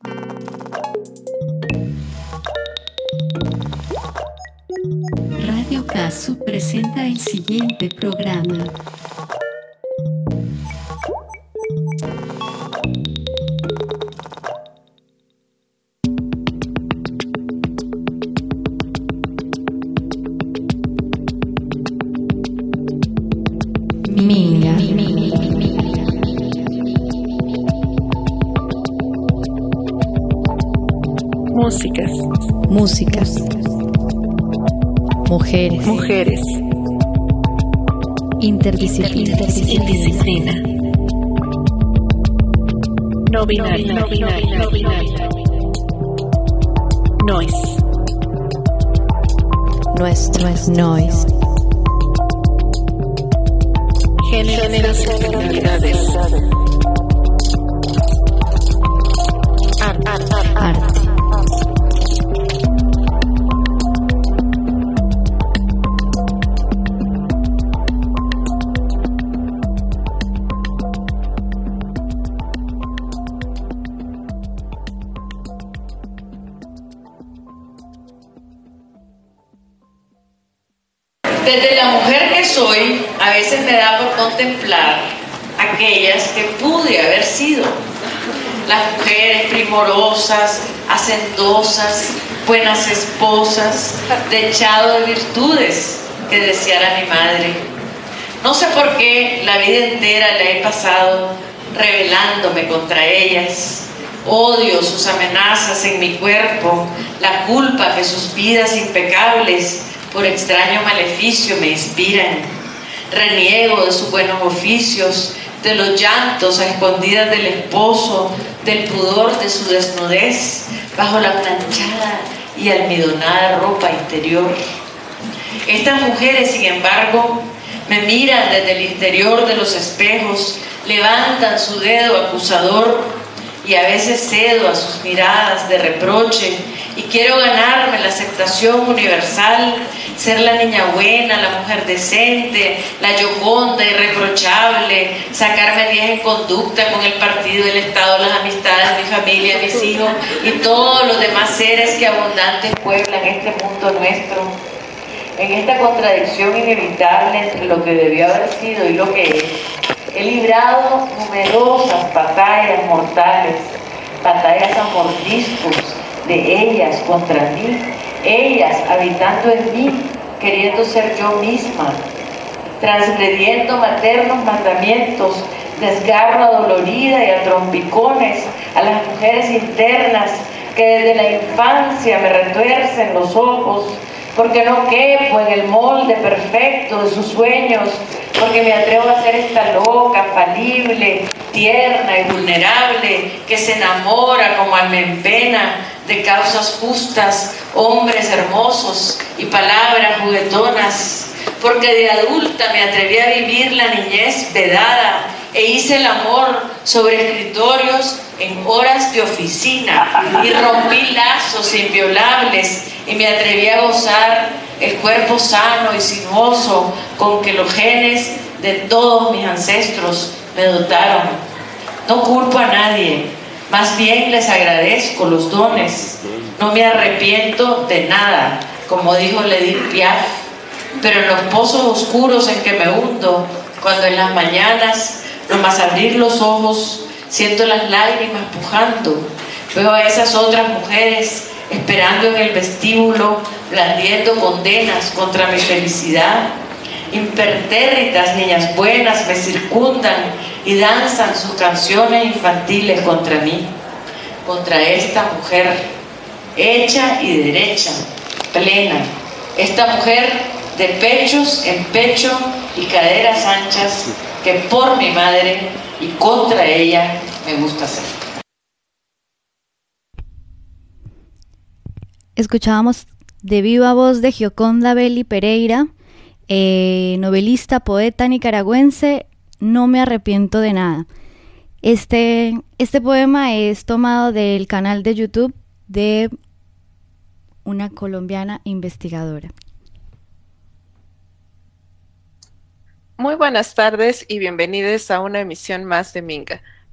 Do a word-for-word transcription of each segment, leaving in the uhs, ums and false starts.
Radio Casu presenta el siguiente programa. Minga. Músicas. Músicas. Mujeres. Mujeres. Interdisciplina. Indisciplina. No binaria. No binaria. No binaria. Noise. Nuestro es noise. Géneros y finalidades. Arte. Arte. Desde la mujer que soy, a veces me da por contemplar aquellas que pude haber sido. Las mujeres primorosas, hacendosas, buenas esposas, dechado de virtudes que deseara mi madre. No sé por qué la vida entera la he pasado rebelándome contra ellas. Odio sus amenazas en mi cuerpo, la culpa que sus vidas impecables por extraño maleficio me inspiran. Reniego de sus buenos oficios, de los llantos a escondidas del esposo, del pudor de su desnudez bajo la planchada y almidonada ropa interior. Estas mujeres, sin embargo, me miran desde el interior de los espejos, levantan su dedo acusador y a veces cedo a sus miradas de reproche y quiero ganarme la aceptación universal, ser la niña buena, la mujer decente, la yoconda irreprochable, sacarme diez en conducta con el partido, el Estado, las amistades, mi familia, mis hijos y todos los demás seres que abundantes pueblan este mundo nuestro. En esta contradicción inevitable entre lo que debió haber sido y lo que es, he librado numerosas batallas mortales, batallas a mordiscos de ellas contra mí, ellas habitando en mí, queriendo ser yo misma, transgrediendo maternos mandamientos, desgarro adolorida y a trompicones a las mujeres internas que desde la infancia me retuercen los ojos, porque no quepo en el molde perfecto de sus sueños, porque me atrevo a ser esta loca, falible, tierna y vulnerable, que se enamora como alma en pena de causas justas, hombres hermosos y palabras juguetonas, porque de adulta me atreví a vivir la niñez vedada e hice el amor sobre escritorios en horas de oficina y rompí lazos inviolables y me atreví a gozar el cuerpo sano y sinuoso con que los genes de todos mis ancestros me dotaron. No culpo a nadie, más bien les agradezco los dones. No me arrepiento de nada, como dijo Edith Piaf, pero en los pozos oscuros en que me hundo, cuando en las mañanas, nomás abrir los ojos, siento las lágrimas pujando, veo a esas otras mujeres esperando en el vestíbulo, blandiendo condenas contra mi felicidad. Impertérritas niñas buenas me circundan y danzan sus canciones infantiles contra mí, contra esta mujer, hecha y derecha, plena, esta mujer de pechos en pecho y caderas anchas que por mi madre y contra ella me gusta ser. Escuchábamos de viva voz de Gioconda Belli Pereira, eh, novelista, poeta nicaragüense, No me arrepiento de nada. Este, este poema es tomado del canal de YouTube de una colombiana investigadora. Muy buenas tardes y bienvenidos a una emisión más de Minga.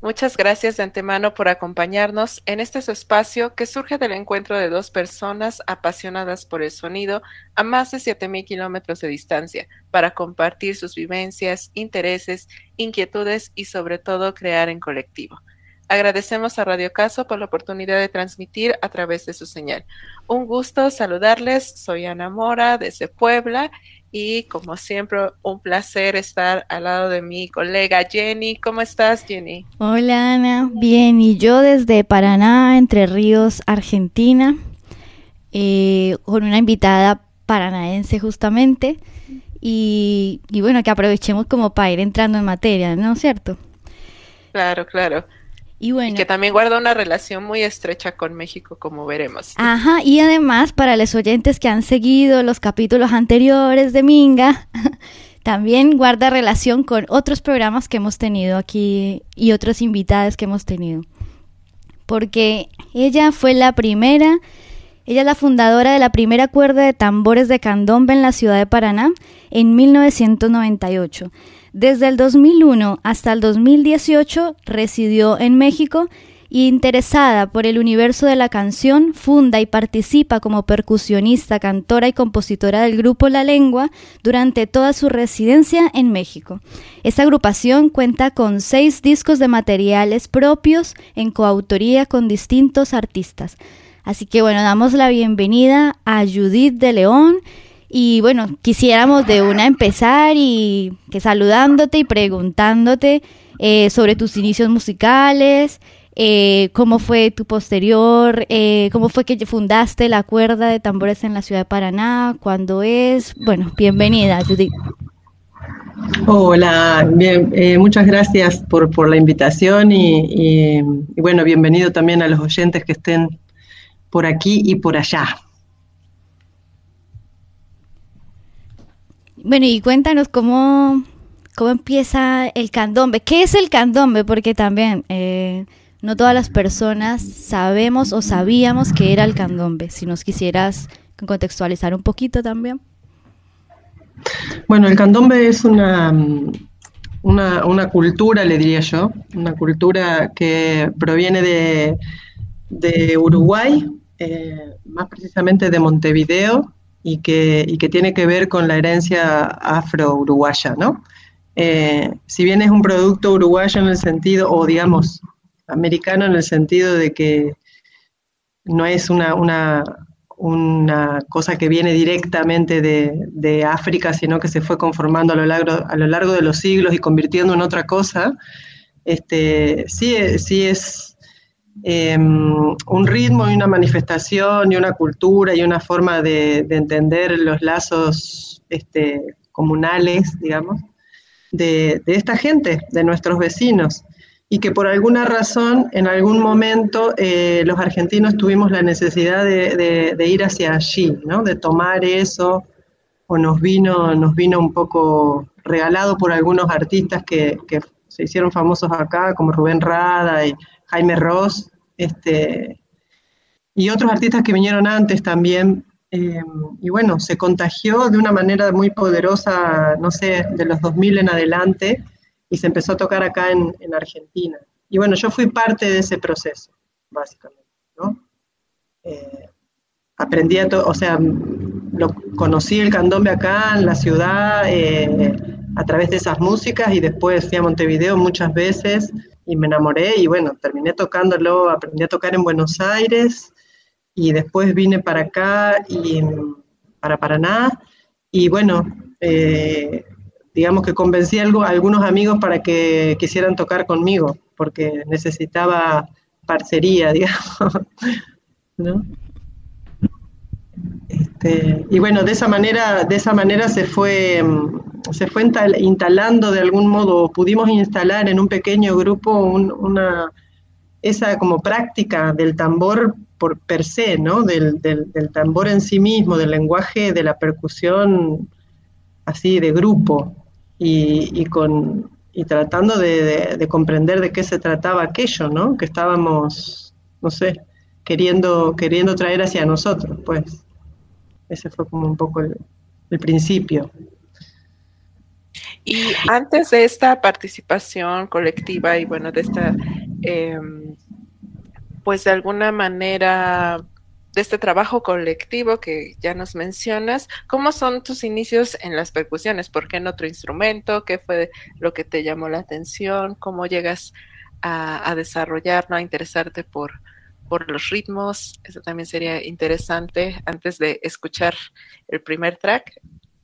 Muchas gracias de antemano por acompañarnos en este su espacio que surge del encuentro de dos personas apasionadas por el sonido a más de siete mil kilómetros de distancia para compartir sus vivencias, intereses, inquietudes y sobre todo crear en colectivo. Agradecemos a Radio Caso por la oportunidad de transmitir a través de su señal. Un gusto saludarles, soy Ana Mora desde Puebla y como siempre un placer estar al lado de mi colega Jenny. ¿Cómo estás, Jenny? Hola, Ana. Bien, y yo desde Paraná, Entre Ríos, Argentina, eh, con una invitada paranaense justamente y, y bueno, que aprovechemos como para ir entrando en materia, ¿no es cierto? Claro, claro. Y bueno, y que también guarda una relación muy estrecha con México, como veremos. Ajá, y además para los oyentes que han seguido los capítulos anteriores de Minga, también guarda relación con otros programas que hemos tenido aquí y otros invitados que hemos tenido. Porque ella fue la primera, ella es la fundadora de la primera cuerda de tambores de candombe en la ciudad de Paraná en mil novecientos noventa y ocho. Desde el dos mil uno hasta el dos mil dieciocho residió en México y interesada por el universo de la canción, funda y participa como percusionista, cantora y compositora del grupo La Lengua durante toda su residencia en México. Esta agrupación cuenta con seis discos de materiales propios en coautoría con distintos artistas. Así que bueno, damos la bienvenida a Judith de León. Y bueno, quisiéramos de una empezar y que saludándote y preguntándote eh, sobre tus inicios musicales, eh, cómo fue tu posterior, eh, cómo fue que fundaste la cuerda de tambores en la ciudad de Paraná, cuándo es. Bueno, bienvenida, Judith. Hola, bien, eh, muchas gracias por, por la invitación y, y, y bueno, bienvenido también a los oyentes que estén por aquí y por allá. Bueno, y cuéntanos cómo, cómo empieza el candombe. ¿Qué es el candombe? Porque también eh, no todas las personas sabemos o sabíamos qué era el candombe. Si nos quisieras contextualizar un poquito también. Bueno, el candombe es una, una, una cultura, le diría yo, una cultura que proviene de, de Uruguay, eh, más precisamente de Montevideo, y que, y que tiene que ver con la herencia afro-uruguaya, ¿no? Eh, si bien es un producto uruguayo en el sentido, o digamos, americano en el sentido de que no es una, una, una cosa que viene directamente de, de África, sino que se fue conformando a lo largo, a lo largo de los siglos y convirtiendo en otra cosa, este, sí, sí es... Eh, un ritmo y una manifestación y una cultura y una forma de, de entender los lazos este, comunales, digamos, de, de esta gente, de nuestros vecinos, y que por alguna razón, en algún momento, eh, los argentinos tuvimos la necesidad de, de, de ir hacia allí, ¿no? De tomar eso, o nos vino, nos vino un poco regalado por algunos artistas que, que se hicieron famosos acá, como Rubén Rada y Jaime Ross, este, y otros artistas que vinieron antes también, eh, y bueno, se contagió de una manera muy poderosa, no sé, de los dos mil en adelante, y se empezó a tocar acá en, en Argentina. Y bueno, yo fui parte de ese proceso, básicamente, ¿no? Eh, aprendí a, to- o sea, lo, conocí el candombe acá en la ciudad, eh, a través de esas músicas, y después fui a Montevideo muchas veces, y me enamoré, y bueno, terminé tocándolo, aprendí a tocar en Buenos Aires, y después vine para acá, y para Paraná, y bueno, eh, digamos que convencí a, algo, a algunos amigos para que quisieran tocar conmigo, porque necesitaba parcería, digamos, ¿no? Este, y bueno, de esa manera, de esa manera se fue, se fue instalando de algún modo, pudimos instalar en un pequeño grupo un, una, esa como práctica del tambor por per se, ¿no? Del, del, del tambor en sí mismo, del lenguaje de la percusión así de grupo, y, y, con, y tratando de, de, de comprender de qué se trataba aquello, ¿no? Que estábamos, no sé, queriendo, queriendo traer hacia nosotros, pues. Ese fue como un poco el, el principio. Y antes de esta participación colectiva y bueno, de esta eh, pues de alguna manera de este trabajo colectivo que ya nos mencionas. ¿Cómo son tus inicios en las percusiones? ¿Por qué en otro instrumento? ¿Qué fue lo que te llamó la atención? ¿Cómo llegas a, a desarrollar, ¿no? a interesarte por, por los ritmos? Eso también sería interesante antes de escuchar el primer track.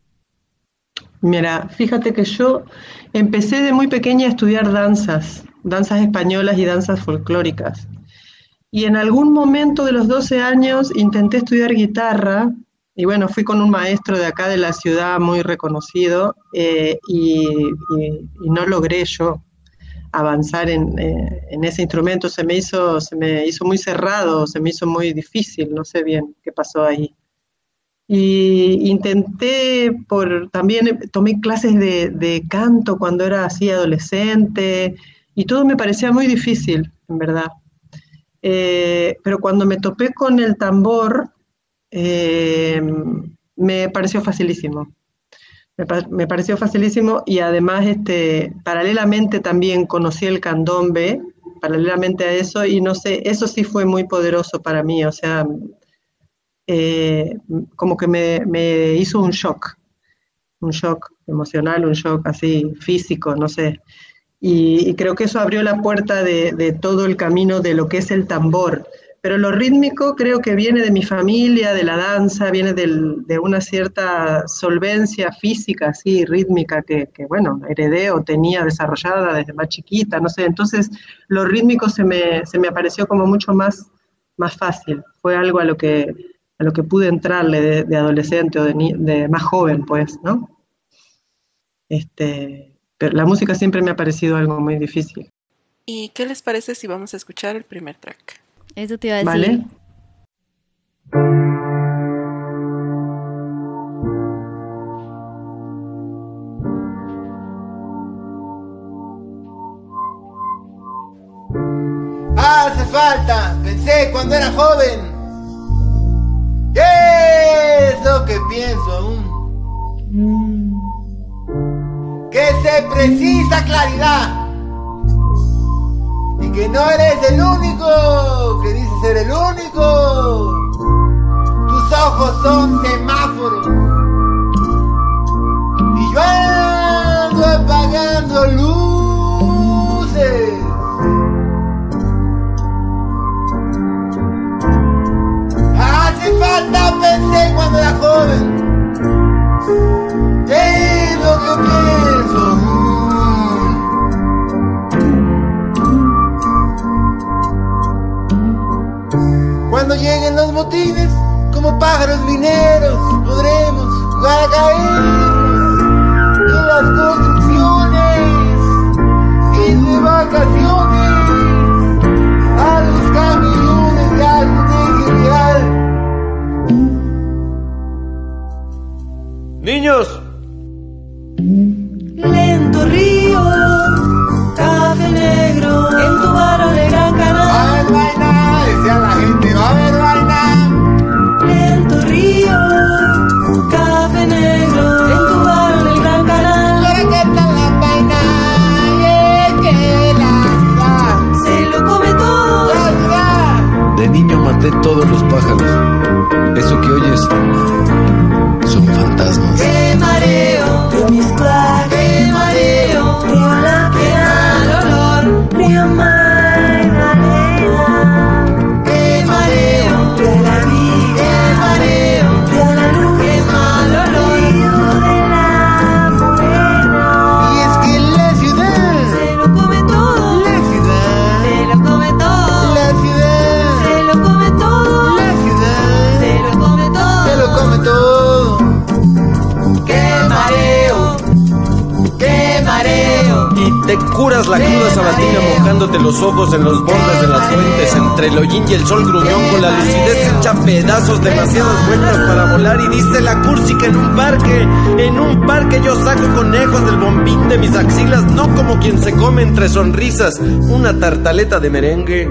Mira, fíjate que yo empecé de muy pequeña a estudiar danzas, danzas españolas y danzas folclóricas. Y en algún momento de los doce años intenté estudiar guitarra, y bueno, fui con un maestro de acá de la ciudad muy reconocido, eh, y, y, y no logré yo avanzar en, eh, en ese instrumento. Se me hizo, se me hizo muy cerrado, se me hizo muy difícil, no sé bien qué pasó ahí. Y intenté, por, también tomé clases de, de canto cuando era así adolescente, y todo me parecía muy difícil, en verdad. Eh, pero cuando me topé con el tambor, eh, me pareció facilísimo. Me, pa me pareció facilísimo y además, este, paralelamente también conocí el candombe, paralelamente a eso, y no sé, eso sí fue muy poderoso para mí, o sea, eh, como que me, me hizo un shock, un shock emocional, un shock así físico, no sé. Y, y creo que eso abrió la puerta de, de todo el camino de lo que es el tambor. Pero lo rítmico creo que viene de mi familia, de la danza, viene del, de una cierta solvencia física, así, rítmica, que, que, bueno, heredé o tenía desarrollada desde más chiquita, no sé. Entonces, lo rítmico se me, se me apareció como mucho más, más fácil. Fue algo a lo que, a lo que pude entrarle de, de adolescente o de, de más joven, pues, ¿no? Este... Pero la música siempre me ha parecido algo muy difícil. ¿Y qué les parece si vamos a escuchar el primer track? Eso te iba a decir. ¿Vale? Hace falta, pensé cuando era joven. ¿Qué es lo que pienso aún? Que se precisa claridad y que no eres el único que dice ser el único. Tus ojos son semáforos y yo ando apagando luces. Hace falta, pensé cuando era joven. ¿Qué es lo que pienso? Cuando lleguen los motines, como pájaros mineros, podremos jugar a caer en las construcciones y de vacaciones a los camiones de algo real. Niños, lento río, café negro, en tu barro de Gran Canal. Va a haber vaina, decía la gente, va a haber vaina. Lento río, café negro, en tu barro del Gran Canal. Pero que está la vaina, y es que la ciudad se lo come todo. la ciudad. De niño maté todos los pájaros. Eso que oyes son fantasmas. Qué mareo, de mis plagas. Qué mareo, río la pena, el olor, río Magdalena. Qué mareo, de la vida. Qué mareo, de la luz. Qué mal olor, río de la morena. Y es que la ciudad Se lo come todo. la ciudad Se lo come todo. la ciudad Se lo come todo. la ciudad Se lo come todo. se lo come todo. Qué mareo, qué mareo. Y te curas la cruda sabatina mojándote los ojos en los bordes de las fuentes, entre el hollín y el sol gruñón, con la lucidez hecha pedazos, demasiadas vueltas para volar. Y dice la cursi que en un parque, en un parque yo saco conejos del bombín de mis axilas, no como quien se come entre sonrisas una tartaleta de merengue.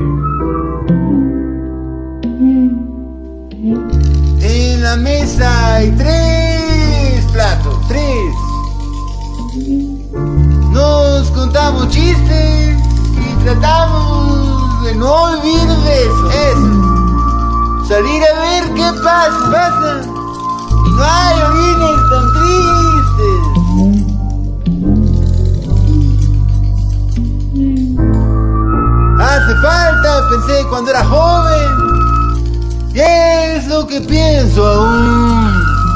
En la mesa hay tres platos, tres. Nos contamos chistes y tratamos que no olvides eso, eso. Salir a ver qué pasa, pasa. Y no hay orines tan tristes. Hace falta, pensé cuando era joven. Y es lo que pienso aún.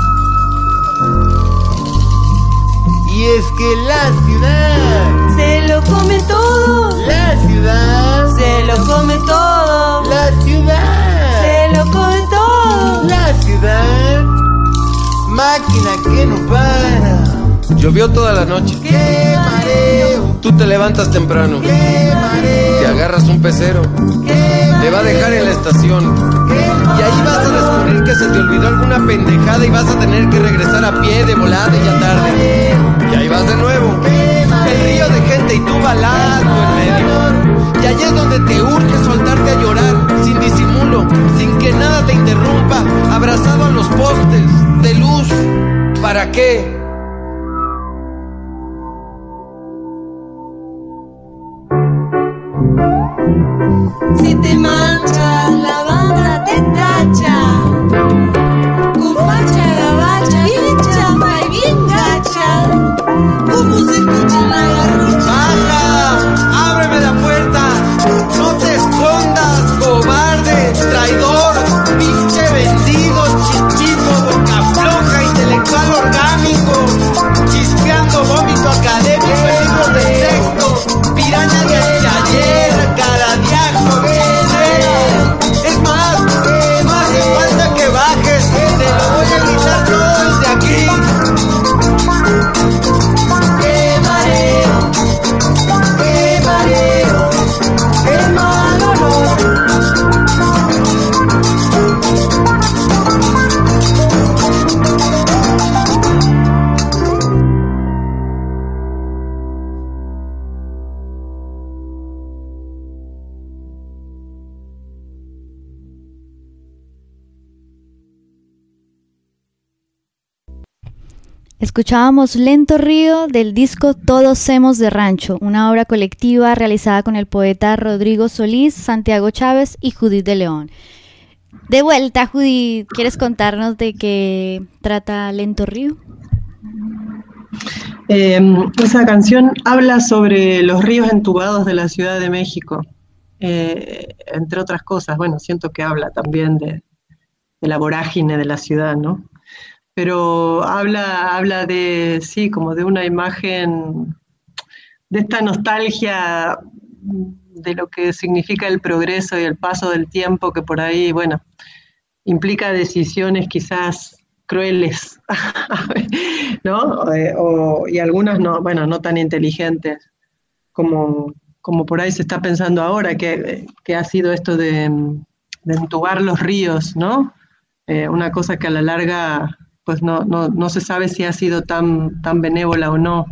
Y es que la ciudad se lo come todo. La ciudad se lo come todo. La ciudad se lo come todo. La ciudad, máquina que no para. Llovió toda la noche. ¡Qué mareo! Tú te levantas temprano. ¡Qué mareo! Te agarras un pecero. ¡Qué te va a dejar en la estación. Y ahí vas a descubrir que se te olvidó alguna pendejada y vas a tener que regresar a pie de volada y ya tarde. Y ahí vas de nuevo. El río de gente y tú balado en medio. Y allí es donde te urge soltarte a llorar, sin disimulo, sin que nada te interrumpa, abrazado a los postes de luz. ¿Para qué? Si te manchas, la banda te tacha. Con facha gabacha, bien chapa y bien gacha. ¿Cómo se escucha en la garrucha? ¡Baja! ¡Ábreme la puerta! ¡No te escondas, cobarde, traidor, pinche vendido, chichito, boca floja, intelectual orgánico, chispeando vómito académico en libros de texto, piraña de ayer, cara de ajo, es más, no hace falta que bajes, te lo voy a gritar todo desde aquí. ¡Qué mareo! ¡Qué mareo! ¡Qué mal olor! Escuchábamos Lento Río del disco Todos Hemos de Rancho, una obra colectiva realizada con el poeta Rodrigo Solís, Santiago Chávez y Judith de León. De vuelta, Judith, ¿quieres contarnos de qué trata Lento Río? Eh, esa canción habla sobre los ríos entubados de la Ciudad de México, eh, entre otras cosas. Bueno, siento que habla también de, de la vorágine de la ciudad, ¿no? Pero habla, habla de, sí, como de una imagen, de esta nostalgia de lo que significa el progreso y el paso del tiempo, que por ahí, bueno, implica decisiones quizás crueles, ¿no? O, y algunas no, bueno, no tan inteligentes, como, como por ahí se está pensando ahora, que, que ha sido esto de, de entubar los ríos, ¿no? Eh, una cosa que a la larga pues no, no, no se sabe si ha sido tan, tan benévola o no.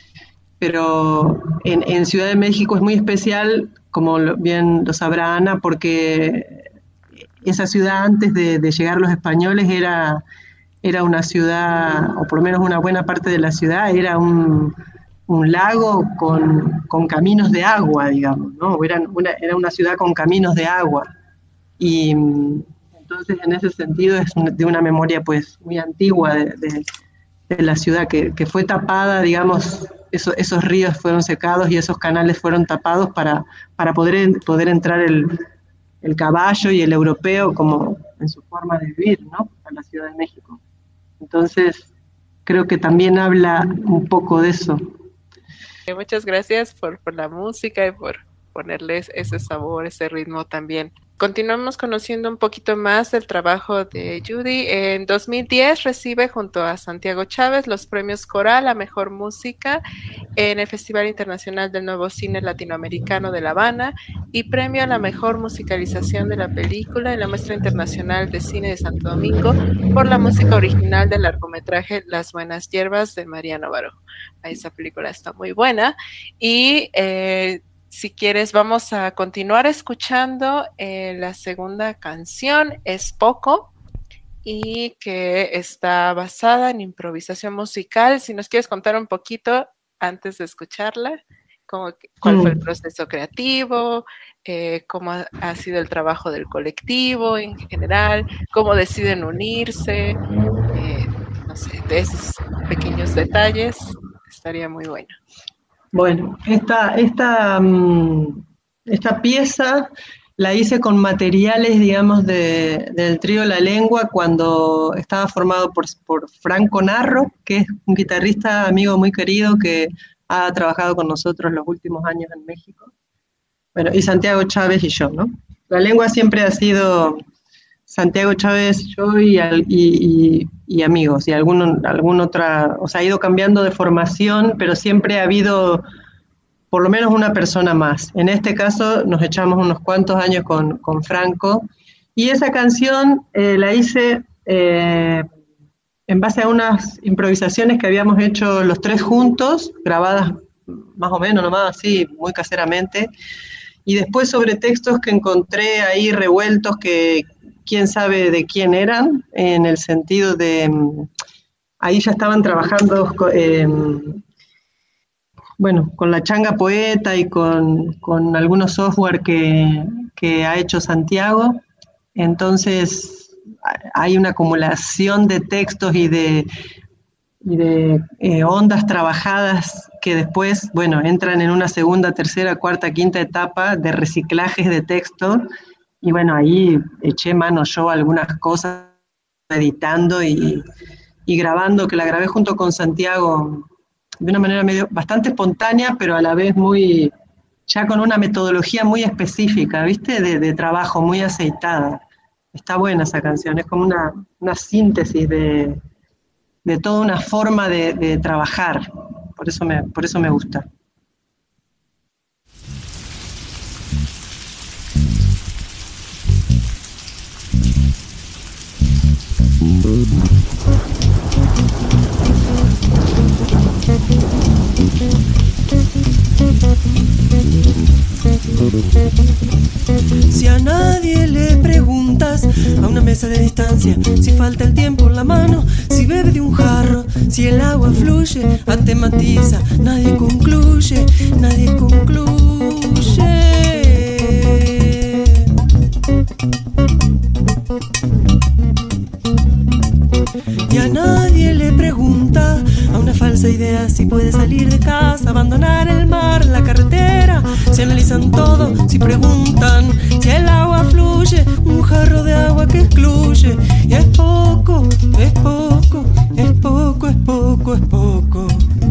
Pero en, en Ciudad de México es muy especial, como lo, bien lo sabrá Ana, porque esa ciudad antes de, de llegar los españoles era, era una ciudad, o por lo menos una buena parte de la ciudad, era un, un lago con, con caminos de agua, digamos, ¿no? Era una, era una ciudad con caminos de agua. Y entonces, en ese sentido, es de una memoria pues muy antigua de, de, de la ciudad, que, que fue tapada, digamos, eso, esos ríos fueron secados y esos canales fueron tapados para, para poder, poder entrar el, el caballo y el europeo como en su forma de vivir, ¿no? A la Ciudad de México. Entonces, creo que también habla un poco de eso. Muchas gracias por, por la música y por ponerles ese sabor, ese ritmo también. Continuamos conociendo un poquito más del trabajo de Judy. En dos mil diez recibe junto a Santiago Chávez los premios Coral a Mejor Música en el Festival Internacional del Nuevo Cine Latinoamericano de La Habana y premio a la Mejor Musicalización de la Película en la Muestra Internacional de Cine de Santo Domingo por la música original del largometraje Las Buenas Hierbas de Mariano Barojo. Esa película está muy buena y eh, si quieres, vamos a continuar escuchando eh, la segunda canción, Es Poco, y que está basada en improvisación musical. Si nos quieres contar un poquito antes de escucharla, cómo, cuál Mm. fue el proceso creativo, eh, cómo ha, ha sido el trabajo del colectivo en general, cómo deciden unirse, eh, no sé, de esos pequeños detalles estaría muy bueno. Bueno, esta, esta, mm, esta pieza la hice con materiales, digamos, de, del trío La Lengua cuando estaba formado por, por Franco Narro, que es un guitarrista amigo muy querido que ha trabajado con nosotros los últimos años en México. Bueno, y Santiago Chávez y yo, ¿no? La Lengua siempre ha sido Santiago Chávez, yo y, y, y, y amigos, y algún, algún otra, o sea, ha ido cambiando de formación, pero siempre ha habido por lo menos una persona más. En este caso nos echamos unos cuantos años con, con Franco, y esa canción eh, la hice eh, en base a unas improvisaciones que habíamos hecho los tres juntos, grabadas más o menos nomás así, muy caseramente, y después sobre textos que encontré ahí revueltos que quién sabe de quién eran, en el sentido de, ahí ya estaban trabajando, eh, bueno, con la changa poeta y con, con algunos software que, que ha hecho Santiago, entonces hay una acumulación de textos y de, y de eh, ondas trabajadas que después, bueno, entran en una segunda, tercera, cuarta, quinta etapa de reciclajes de texto. Y bueno, ahí eché mano yo a algunas cosas, editando y, y grabando, que la grabé junto con Santiago de una manera medio, bastante espontánea, pero a la vez muy, ya con una metodología muy específica, ¿viste? De, de trabajo, muy aceitada. Está buena esa canción, es como una, una síntesis de, de toda una forma de, de trabajar, por eso me, por eso me gusta. Si a nadie le preguntas a una mesa de distancia si falta el tiempo en la mano, si bebe de un jarro, si el agua fluye, atematiza, nadie concluye, nadie concluye. Y a nadie le pregunta a una falsa idea si puede salir de casa, abandonar el mar, la carretera. Si analizan todo, si preguntan si el agua fluye, un jarro de agua que excluye. Y es poco, es poco, es poco, es poco, es poco.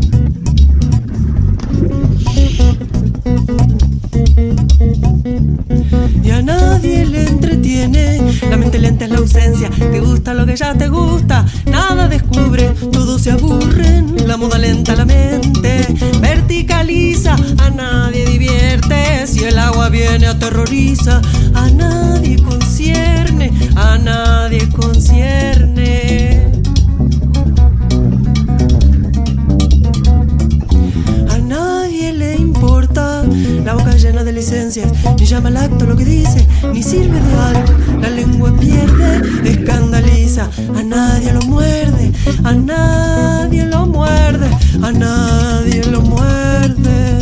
Y a nadie le entretiene, la mente lenta es la ausencia, te gusta lo que ya te gusta, nada descubre, todos se aburren, la moda lenta la mente, verticaliza, a nadie divierte, si el agua viene aterroriza, a nadie concierne, a nadie concierne. A nadie le importa la boca llena de licencias, ni llama al acto lo que dice, ni sirve de algo, la lengua pierde, escandaliza, a nadie lo muerde, a nadie lo muerde, a nadie lo muerde.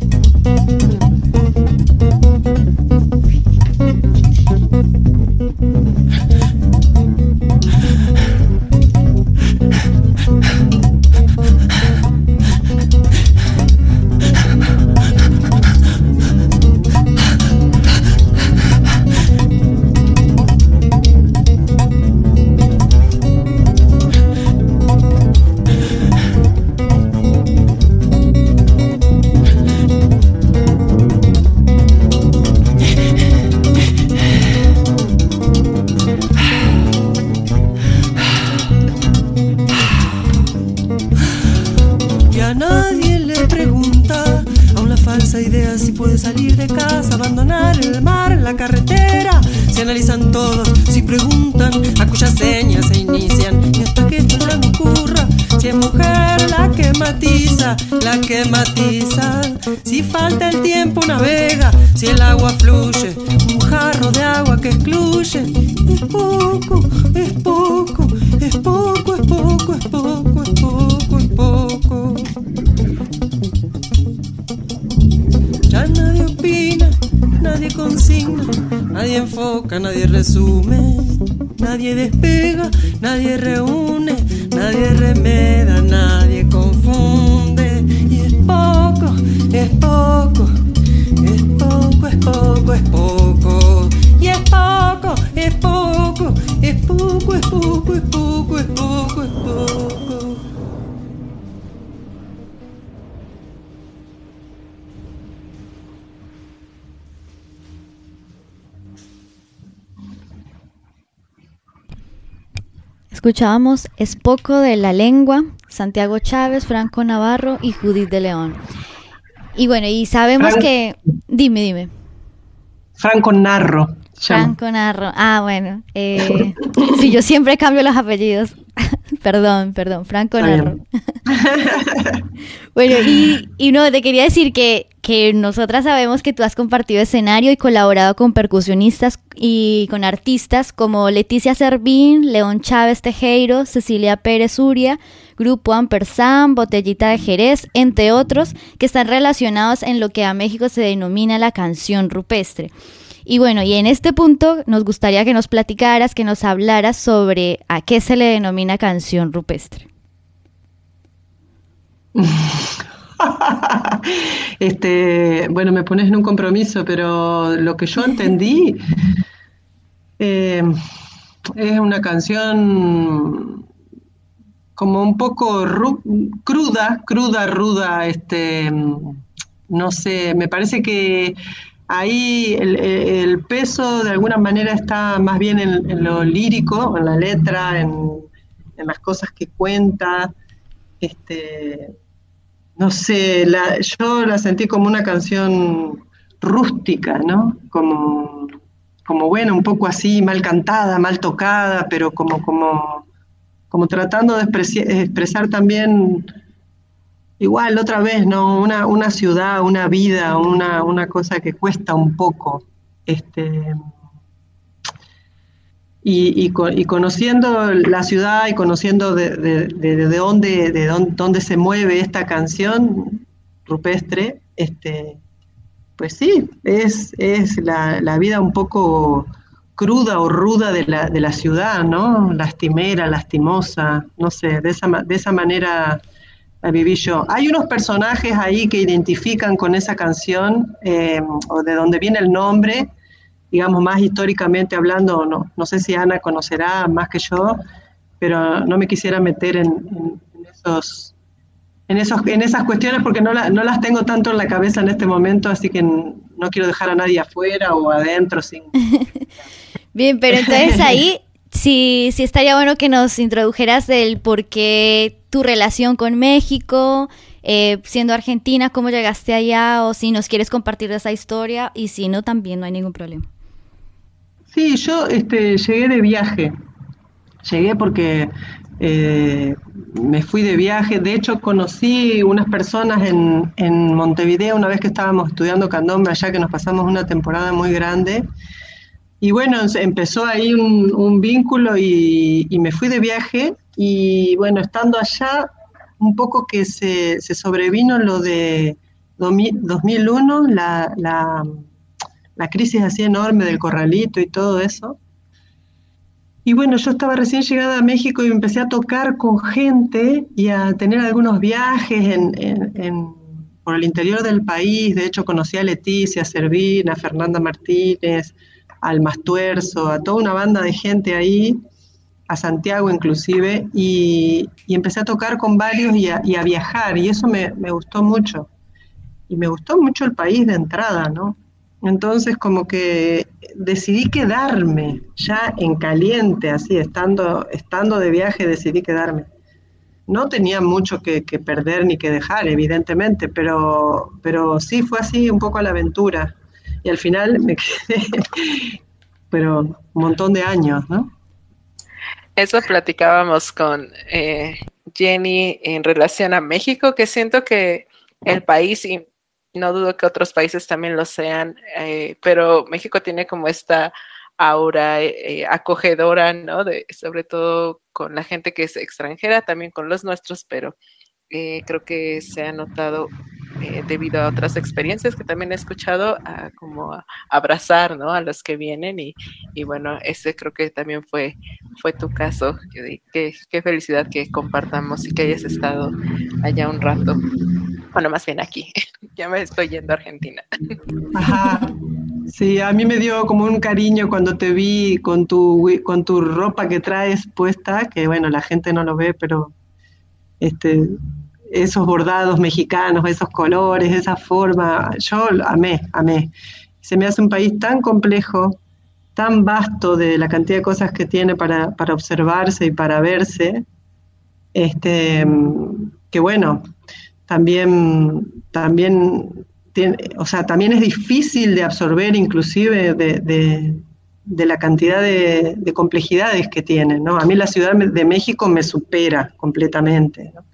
Salir de casa, abandonar el mar, la carretera. Si analizan todos, si preguntan a cuyas señas se inician, y hasta que esto transcurra, si es mujer la que matiza, la que matiza. Si falta el tiempo navega, si el agua fluye, un jarro de agua que excluye. Es poco, es poco, es poco, es poco, es poco, es poco, es poco. nadie consigna, nadie enfoca, nadie resume, nadie despega, nadie reúne, nadie remeda, nadie confunde. Y es poco, es poco, es poco, es poco, es poco. Y es poco, es poco, es poco, es poco, es poco, es poco, es poco. Escuchábamos Es poco de La Lengua, Santiago Chávez, Franco Navarro y Judith de León. Y bueno, y sabemos Fran- que... Dime, dime. Franco Narro. se llama. Franco Narro. Ah, bueno. Eh, sí, yo siempre cambio los apellidos. Perdón, perdón. Franco Está Narro. bien. Bueno, y, y no, te quería decir que, que nosotras sabemos que tú has compartido escenario y colaborado con percusionistas y con artistas como Leticia Servín, León Chávez Tejero, Cecilia Pérez Uria, Grupo Ampersand, Botellita de Jerez, entre otros, que están relacionados en lo que a México se denomina la canción rupestre. Y bueno, y en este punto nos gustaría que nos platicaras, que nos hablaras sobre a qué se le denomina canción rupestre. Este, bueno, me pones en un compromiso, pero lo que yo entendí eh, es una canción como un poco ru- cruda, cruda, ruda, este, no sé, me parece que ahí el, el peso de alguna manera está más bien en, en lo lírico, en la letra, en, en las cosas que cuenta, este... No sé, la, yo la sentí como una canción rústica, ¿no? Como, como bueno, un poco así, mal cantada, mal tocada, pero como, como, como tratando de expresi- expresar también, igual, otra vez, ¿no? Una, una ciudad, una vida, una, una cosa que cuesta un poco. Este, y, y, co- y conociendo la ciudad y conociendo de, de, de, de dónde, de dónde, dónde se mueve esta canción rupestre, este, pues sí, es, es la, la vida un poco cruda o ruda de la, de la ciudad, ¿no? Lastimera, lastimosa, no sé, de esa, ma- de esa manera la viví yo. Hay unos personajes ahí que identifican con esa canción, eh, o de donde viene el nombre, digamos, más históricamente hablando, no, no sé si Ana conocerá más que yo, pero no me quisiera meter en, en- en esos, en, esos, en esas cuestiones porque no, la- no las tengo tanto en la cabeza en este momento, así que n- no quiero dejar a nadie afuera o adentro sin... Bien, pero entonces ahí sí, sí estaría bueno que nos introdujeras del por qué tu relación con México, eh, siendo argentina, cómo llegaste allá, o si nos quieres compartir esa historia, y si no, también no hay ningún problema. Sí, yo este, llegué de viaje, llegué porque eh, me fui de viaje, de hecho conocí unas personas en, en Montevideo una vez que estábamos estudiando candombe allá, que nos pasamos una temporada muy grande. Y bueno, se- empezó ahí un, un vínculo y, y me fui de viaje y bueno, estando allá, un poco que se, se sobrevino lo de dos mil dos mil uno, la, la, la crisis así enorme del corralito y todo eso. Y bueno, yo estaba recién llegada a México y empecé a tocar con gente y a tener algunos viajes en, en- en- por el interior del país. De hecho, conocí a Leticia Servín, a Fernanda Martínez, al Mastuerzo, a toda una banda de gente ahí, a Santiago inclusive, y, y empecé a tocar con varios y a, y a viajar, y eso me, me gustó mucho. Y me gustó mucho el país de entrada, ¿no? Entonces como que decidí quedarme ya en caliente, así, estando, estando de viaje decidí quedarme. No tenía mucho que, que perder ni que dejar, evidentemente, pero, pero sí fue así un poco a la aventura. Y al final me quedé, pero un montón de años, ¿no? Eso platicábamos con eh, Jenny en relación a México, que siento que el país, y no dudo que otros países también lo sean, eh, pero México tiene como esta aura eh, acogedora, ¿no? De, sobre todo con la gente que es extranjera, también con los nuestros, pero eh, creo que se ha notado eh, debido a otras experiencias que también he escuchado, a como a abrazar, ¿no? A los que vienen y, y bueno, ese creo que también fue, fue tu caso. Qué, qué felicidad que compartamos y que hayas estado allá un rato. Bueno, más bien aquí. Ya me estoy yendo a Argentina. Ajá. Sí, a mí me dio como un cariño cuando te vi con tu, con tu ropa que traes puesta, que bueno, la gente no lo ve, pero este, esos bordados mexicanos, esos colores, esa forma, yo amé, amé. Se me hace un país tan complejo, tan vasto de la cantidad de cosas que tiene para, para observarse y para verse, este, que bueno, también, también tiene, o sea, también es difícil de absorber inclusive de, de, de la cantidad de, de complejidades que tiene, ¿no? A mí la Ciudad de México me supera completamente, ¿no?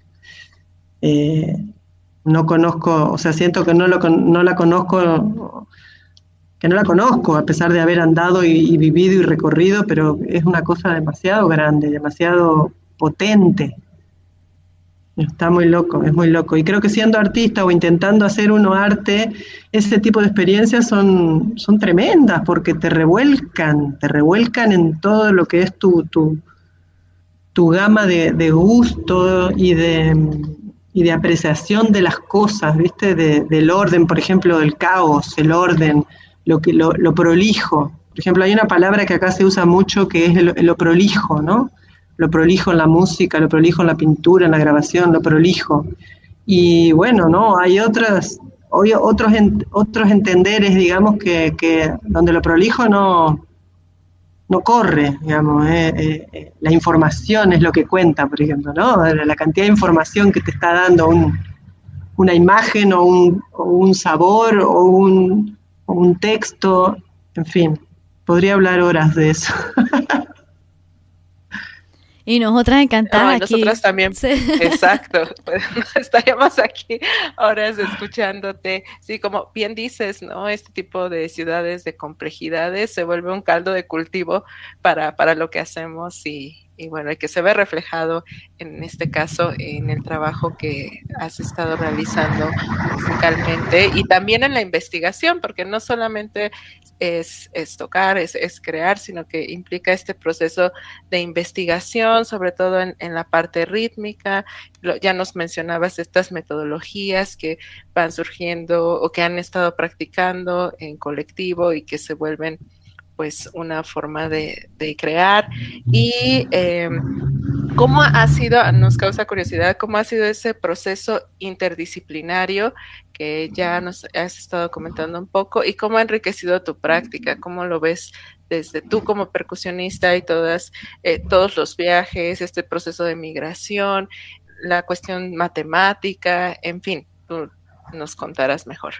Eh, no conozco, o sea, siento que no, lo, no la conozco, que no la conozco, a pesar de haber andado y, y vivido y recorrido, pero es una cosa demasiado grande, demasiado potente. Está muy loco, es muy loco. Y creo que siendo artista o intentando hacer uno arte, ese tipo de experiencias son, son tremendas porque te revuelcan, te revuelcan en todo lo que es tu, tu, tu gama de, de gusto y de, y de apreciación de las cosas, ¿viste? De, del orden, por ejemplo, del caos, el orden, lo, que, lo, lo prolijo. Por ejemplo, hay una palabra que acá se usa mucho que es lo, lo prolijo, ¿no? Lo prolijo en la música, lo prolijo en la pintura, en la grabación, lo prolijo. Y bueno, ¿no? Hay otras, hoy otros, en, otros entenderes, digamos, que, que donde lo prolijo no, no corre, digamos. Eh, eh, la información es lo que cuenta, por ejemplo, ¿no? La cantidad de información que te está dando un, una imagen o un, o un sabor o un, o un texto, en fin, podría hablar horas de eso. Y nosotras encantadas no, aquí. Nosotras también, sí. Exacto, pues, estaríamos aquí horas escuchándote. Sí, como bien dices, ¿no? Este tipo de ciudades de complejidades se vuelve un caldo de cultivo para, para lo que hacemos y, y bueno, y que se ve reflejado en este caso en el trabajo que has estado realizando musicalmente y también en la investigación, porque no solamente es, es tocar, es, es crear, sino que implica este proceso de investigación, sobre todo en, en la parte rítmica. Lo, ya nos mencionabas estas metodologías que van surgiendo o que han estado practicando en colectivo y que se vuelven pues una forma de, de crear. Y eh, ¿cómo ha sido, nos causa curiosidad, cómo ha sido ese proceso interdisciplinario que ya nos has estado comentando un poco y cómo ha enriquecido tu práctica? ¿Cómo lo ves desde tú como percusionista y todas, eh, todos los viajes, este proceso de migración, la cuestión matemática, en fin, tú nos contarás mejor.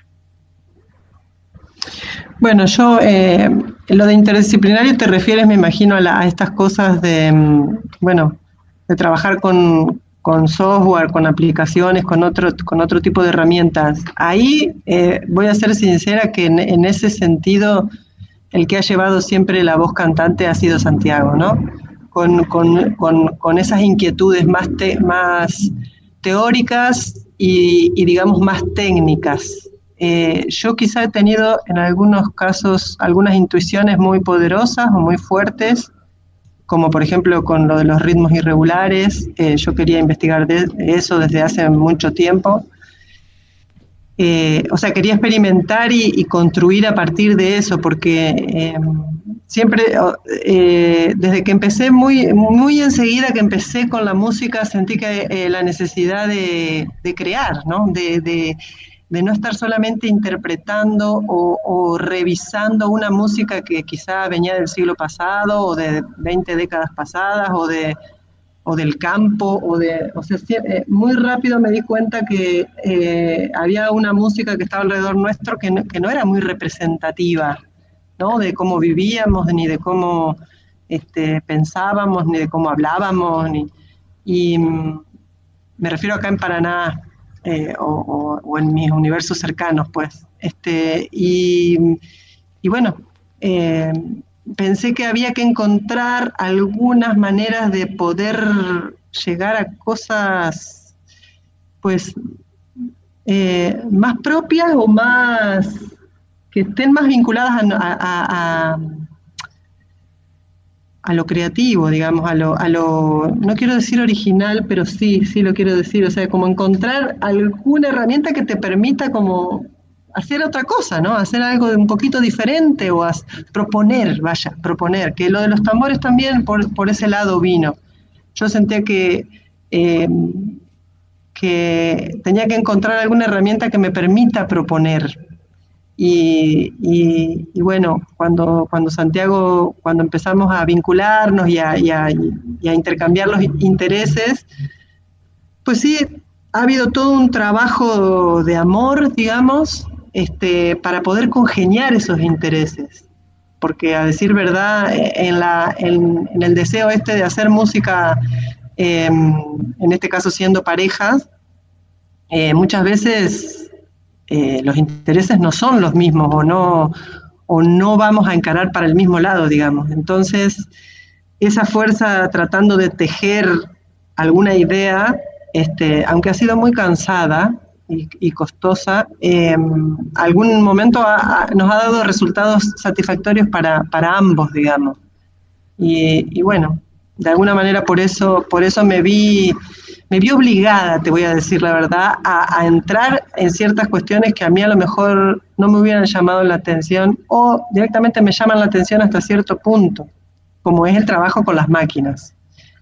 Bueno, yo, eh, lo de interdisciplinario te refieres, me imagino, a, la, a estas cosas de, bueno, de trabajar con, con software, con aplicaciones, con otro, con otro tipo de herramientas. Ahí eh, voy a ser sincera que en, en ese sentido el que ha llevado siempre la voz cantante ha sido Santiago, ¿no? Con, con, con, con esas inquietudes más, te, más teóricas y, y, digamos, más técnicas. Eh, yo quizá he tenido en algunos casos algunas intuiciones muy poderosas o muy fuertes, como por ejemplo con lo de los ritmos irregulares. Eh, yo quería investigar de eso desde hace mucho tiempo. Eh, o sea, quería experimentar y, y construir a partir de eso, porque eh, siempre, eh, desde que empecé, muy, muy enseguida que empecé con la música, sentí que eh, la necesidad de, de crear, ¿no? De, de, de no estar solamente interpretando o, o revisando una música que quizá venía del siglo pasado o de veinte décadas pasadas o de o del campo, o de, o sea, muy rápido me di cuenta que eh, había una música que estaba alrededor nuestro que no, que no era muy representativa, ¿no? De cómo vivíamos, ni de cómo este, pensábamos, ni de cómo hablábamos, ni, y me refiero acá en Paraná, eh, o, o, o en mis universos cercanos, pues. Este, y, y bueno, eh, pensé que había que encontrar algunas maneras de poder llegar a cosas, pues, eh, más propias o más, que estén más vinculadas a, a, a, a lo creativo, digamos, a lo, a lo, no quiero decir original, pero sí, sí lo quiero decir, o sea, como encontrar alguna herramienta que te permita como hacer otra cosa, ¿no? Hacer algo de un poquito diferente o as, proponer, vaya, proponer, que lo de los tambores también por, por ese lado vino. Yo sentía que, eh, que tenía que encontrar alguna herramienta que me permita proponer. Y, y, y bueno, cuando, cuando Santiago, cuando empezamos a vincularnos y a, y, a, y a intercambiar los intereses, pues sí, ha habido todo un trabajo de amor, digamos, este, para poder congeniar esos intereses. Porque a decir verdad, en, la, en, en el deseo este de hacer música, eh, en este caso siendo parejas, eh, muchas veces eh, los intereses no son los mismos o no, o no vamos a encarar para el mismo lado, digamos. Entonces, esa fuerza tratando de tejer alguna idea, este, aunque ha sido muy cansada y, y costosa, eh, algún momento ha, ha, nos ha dado resultados satisfactorios para, para ambos, digamos. Y, y bueno, de alguna manera por eso, por eso me vi, me vi obligada, te voy a decir la verdad, a, a entrar en ciertas cuestiones que a mí a lo mejor no me hubieran llamado la atención o directamente me llaman la atención hasta cierto punto, como es el trabajo con las máquinas.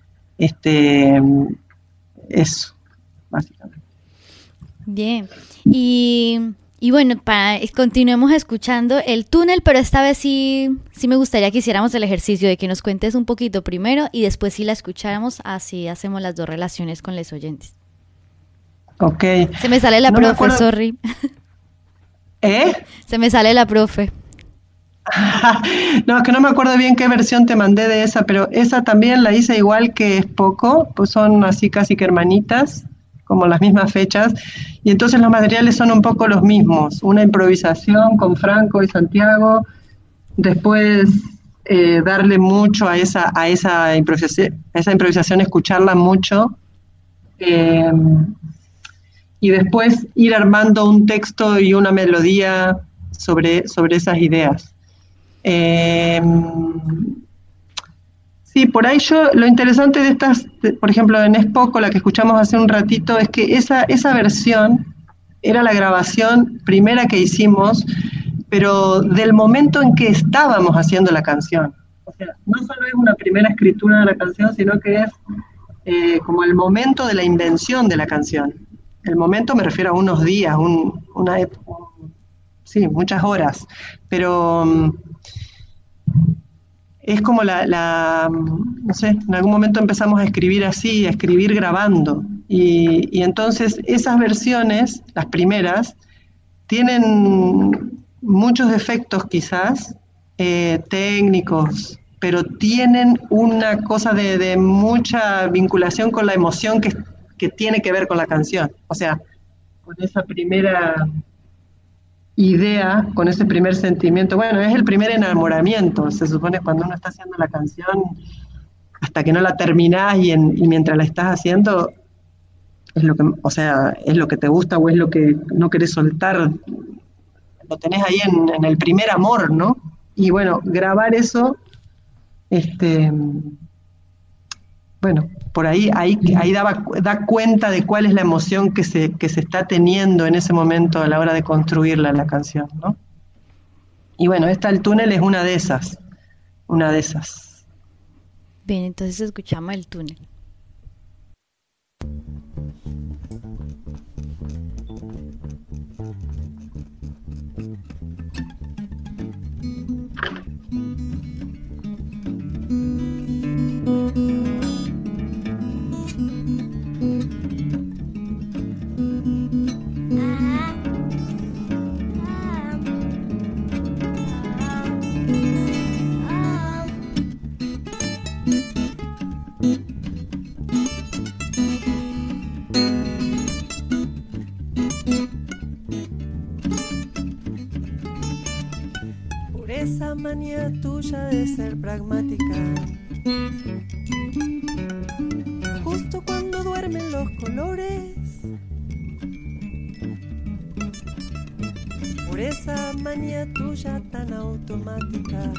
Este, eso, básicamente. Bien, y, y bueno, para, continuemos escuchando el túnel, pero esta vez sí, sí me gustaría que hiciéramos el ejercicio de que nos cuentes un poquito primero y después sí la escucháramos, así hacemos las dos relaciones con los oyentes. Ok. Se me sale la no profe, sorry. ¿Eh? Se me sale la profe. No, es que no me acuerdo bien qué versión te mandé de esa, pero esa también la hice igual que Es Poco, pues son así casi que hermanitas, como las mismas fechas, y entonces los materiales son un poco los mismos, una improvisación con Franco y Santiago, después eh, darle mucho a esa, a esa improvisación, a esa improvisación, escucharla mucho, eh, y después ir armando un texto y una melodía sobre, sobre esas ideas. Eh, sí, por ahí yo, lo interesante de estas, de, por ejemplo, en Es Poco, la que escuchamos hace un ratito, es que esa, esa versión era la grabación primera que hicimos, pero del momento en que estábamos haciendo la canción. O sea, no solo es una primera escritura de la canción, sino que es eh, como el momento de la invención de la canción. El momento me refiero a unos días, un, una época, sí, muchas horas, pero um, es como la, la, no sé, en algún momento empezamos a escribir así, a escribir grabando, y, y entonces esas versiones, las primeras, tienen muchos defectos quizás, eh, técnicos, pero tienen una cosa de, de mucha vinculación con la emoción que, que tiene que ver con la canción, o sea, con esa primera idea, con ese primer sentimiento. Bueno, es el primer enamoramiento, se supone, cuando uno está haciendo la canción, hasta que no la terminás y, en, y mientras la estás haciendo, es lo que, o sea, es lo que te gusta o es lo que no querés soltar, lo tenés ahí en, en el primer amor, ¿no? Y bueno, grabar eso, este, bueno, por ahí, ahí, ahí daba, da cuenta de cuál es la emoción que se, que se está teniendo en ese momento a la hora de construirla, la canción, ¿no? Y bueno, esta El Túnel es una de esas, una de esas. Bien, entonces escuchamos El Túnel. Esa manía tuya de ser pragmática, justo cuando duermen los colores, manía tuya tan automática.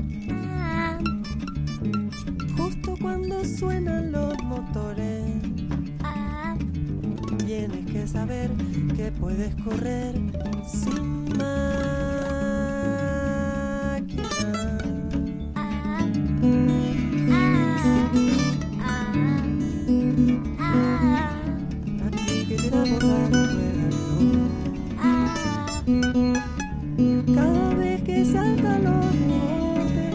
Justo cuando suenan los motores, tienes que saber que puedes correr sin máquina. Aquí que te da por la rueda. Cada vez que saltan los botes,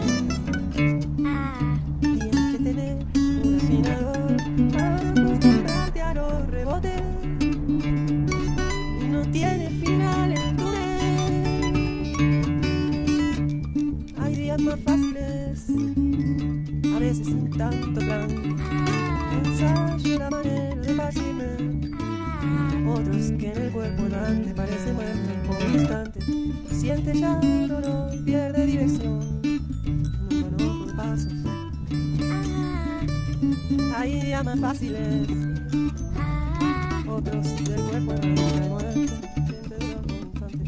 tienes que tener un afinador para acostumbrarte a los rebotes. No tiene final el túnel. Hay días más fáciles, a veces sin tanto plan. Ensayo la manera de pasarme. Otros que en el cuerpo dante parece muerto por un instante. Siente ya dolor, pierde dirección. No conozco pasos. Hay días más fáciles. Otros del cuerpo dante muerto. Siente dolor por un instante.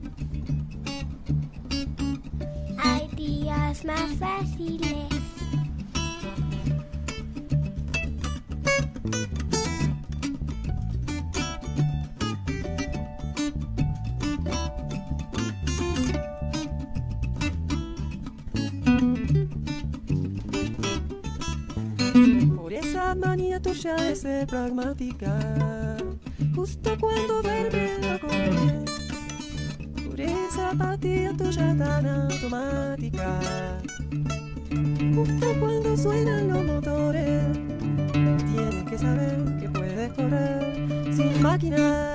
Hay días más fáciles. Por esa manía tuya de ser pragmática, justo cuando verme la corre. Por esa apatía tuya tan automática, justo cuando suenan los motores, tienes que saber que puedes correr sin máquina.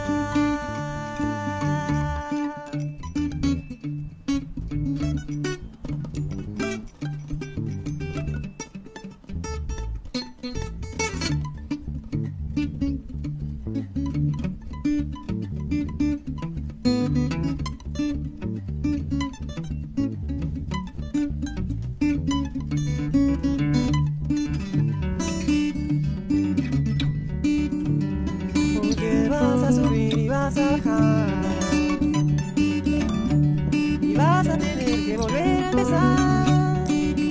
Porque vas a subir y vas a bajar, y vas a tener que volver a empezar.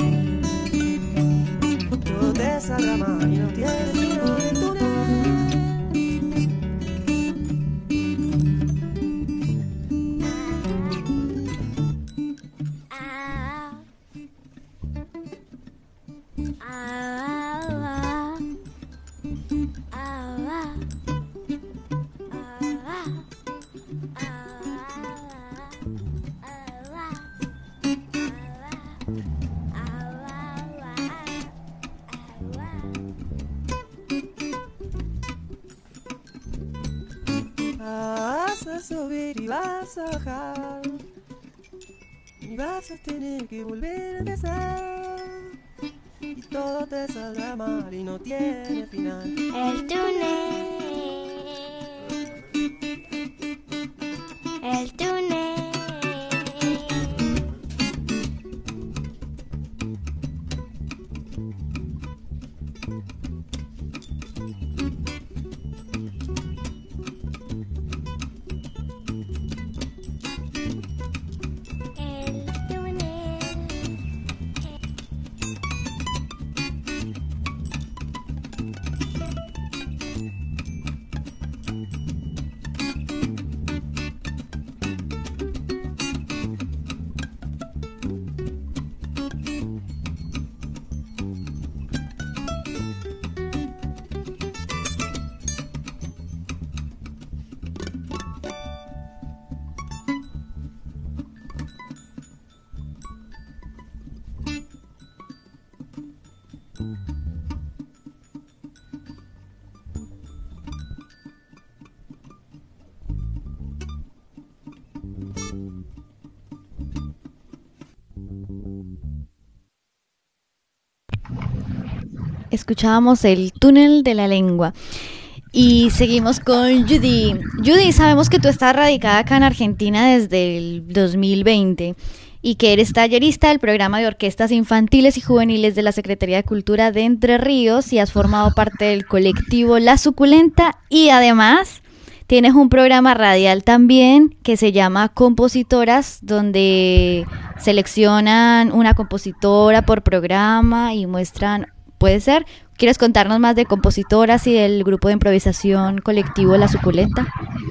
Todo te saldrá mal y no tienes final el túnel. Vas a subir y vas a bajar, y vas a tener que volver a empezar. Y todo te saldrá mal y no tiene final El túnel. El túnel. Escuchábamos El túnel de la lengua. Y seguimos con Judy. Judy, sabemos que tú estás radicada acá en Argentina desde el dos mil veinte y que eres tallerista del programa de orquestas infantiles y juveniles de la Secretaría de Cultura de Entre Ríos y has formado parte del colectivo La Suculenta y además tienes un programa radial también que se llama Compositoras, donde seleccionan una compositora por programa y muestran, puede ser. ¿Quieres contarnos más de Compositoras y del grupo de improvisación colectivo La Suculenta?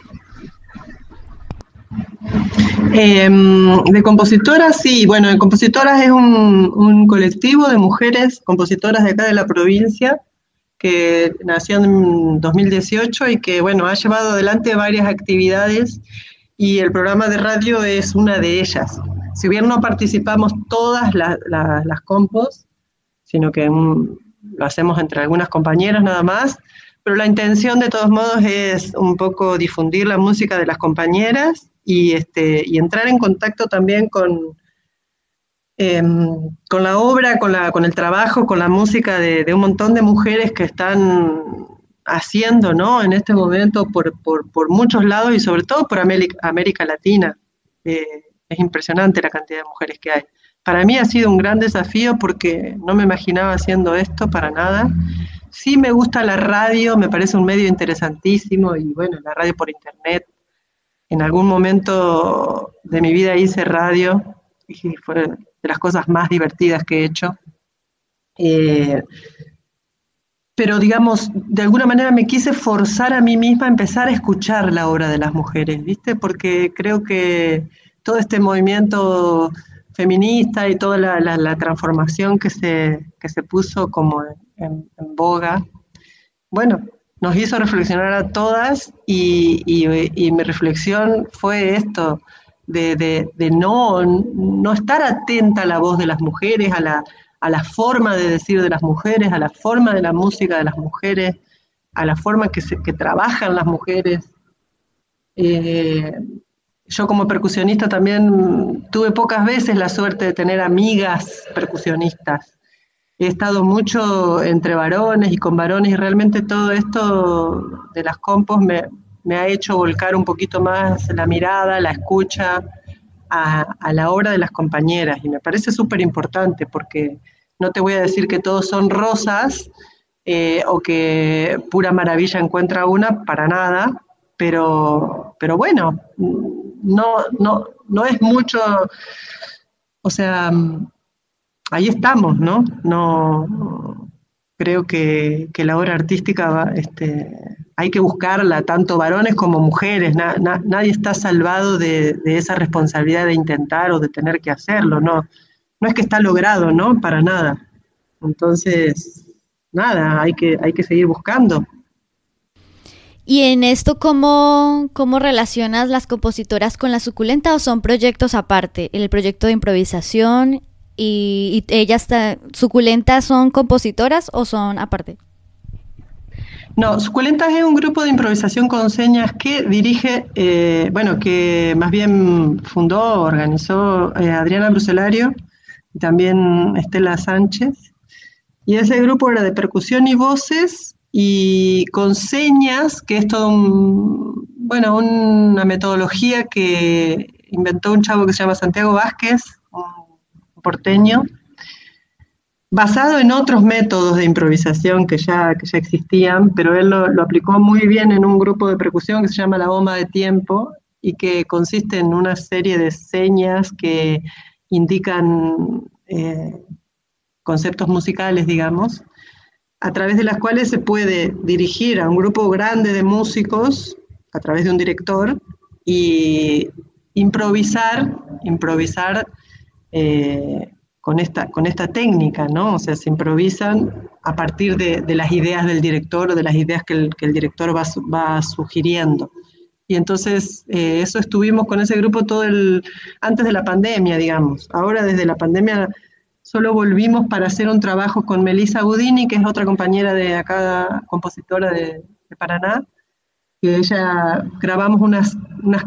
Eh, de compositoras, sí, bueno, de compositoras es un, un colectivo de mujeres compositoras de acá de la provincia que nació en dos mil dieciocho y que, bueno, ha llevado adelante varias actividades y el programa de radio es una de ellas. Si bien no participamos todas la, la, las compos, sino que um, lo hacemos entre algunas compañeras nada más, pero la intención de todos modos es un poco difundir la música de las compañeras y, este, y entrar en contacto también con, eh, con la obra, con, la, con el trabajo, con la música de, de un montón de mujeres que están haciendo, ¿no?, en este momento por, por, por muchos lados y sobre todo por América, América Latina. Eh, es impresionante la cantidad de mujeres que hay. Para mí ha sido un gran desafío porque no me imaginaba haciendo esto para nada. Sí me gusta la radio, me parece un medio interesantísimo y bueno, la radio por internet. En algún momento de mi vida hice radio y fue de las cosas más divertidas que he hecho. Eh, pero digamos, de alguna manera me quise forzar a mí misma a empezar a escuchar la obra de las mujeres, ¿viste? Porque creo que todo este movimiento feminista y toda la, la, la transformación que se, que se puso como en, en boga, bueno, nos hizo reflexionar a todas y, y, y mi reflexión fue esto, de, de, de no, no estar atenta a la voz de las mujeres, a la, a la forma de decir de las mujeres, a la forma de la música de las mujeres, a la forma que, se, que trabajan las mujeres. Eh, yo como percusionista también tuve pocas veces la suerte de tener amigas percusionistas. He estado mucho entre varones y con varones y realmente todo esto de las compos me, me ha hecho volcar un poquito más la mirada, la escucha a, a la obra de las compañeras y me parece súper importante porque no te voy a decir que todos son rosas eh, o que pura maravilla encuentra una, para nada, pero, pero bueno, no, no, no es mucho, o sea... ahí estamos, ¿no? No creo que, que la obra artística va, este, hay que buscarla, tanto varones como mujeres. Na, na, nadie está salvado de, de esa responsabilidad de intentar o de tener que hacerlo, ¿no? No es que está logrado, ¿no? Para nada. Entonces, nada, hay que, hay que seguir buscando. ¿Y en esto cómo, cómo relacionas las compositoras con La Suculenta o son proyectos aparte? El proyecto de improvisación... ¿Y, y ellas, Suculentas, son compositoras o son aparte? No, Suculentas es un grupo de improvisación con señas que dirige, eh, bueno, que más bien fundó, organizó eh, Adriana Bruselario y también Estela Sánchez. Y ese grupo era de percusión y voces y con señas, que es todo un, bueno, una metodología que inventó un chavo que se llama Santiago Vázquez, porteño, basado en otros métodos de improvisación que ya, que ya existían, pero él lo, lo aplicó muy bien en un grupo de percusión que se llama La Bomba de Tiempo y que consiste en una serie de señas que indican eh, conceptos musicales, digamos, a través de las cuales se puede dirigir a un grupo grande de músicos a través de un director y improvisar, improvisar Eh, con, esta, con esta técnica, ¿no? O sea, se improvisan a partir de, de las ideas del director o de las ideas que el, que el director va, va sugiriendo. Y entonces, eh, eso estuvimos con ese grupo todo el, antes de la pandemia, digamos. Ahora, desde la pandemia, solo volvimos para hacer un trabajo con Melissa Budini, que es otra compañera de acá, compositora de, de Paraná, que ella, grabamos unas, unas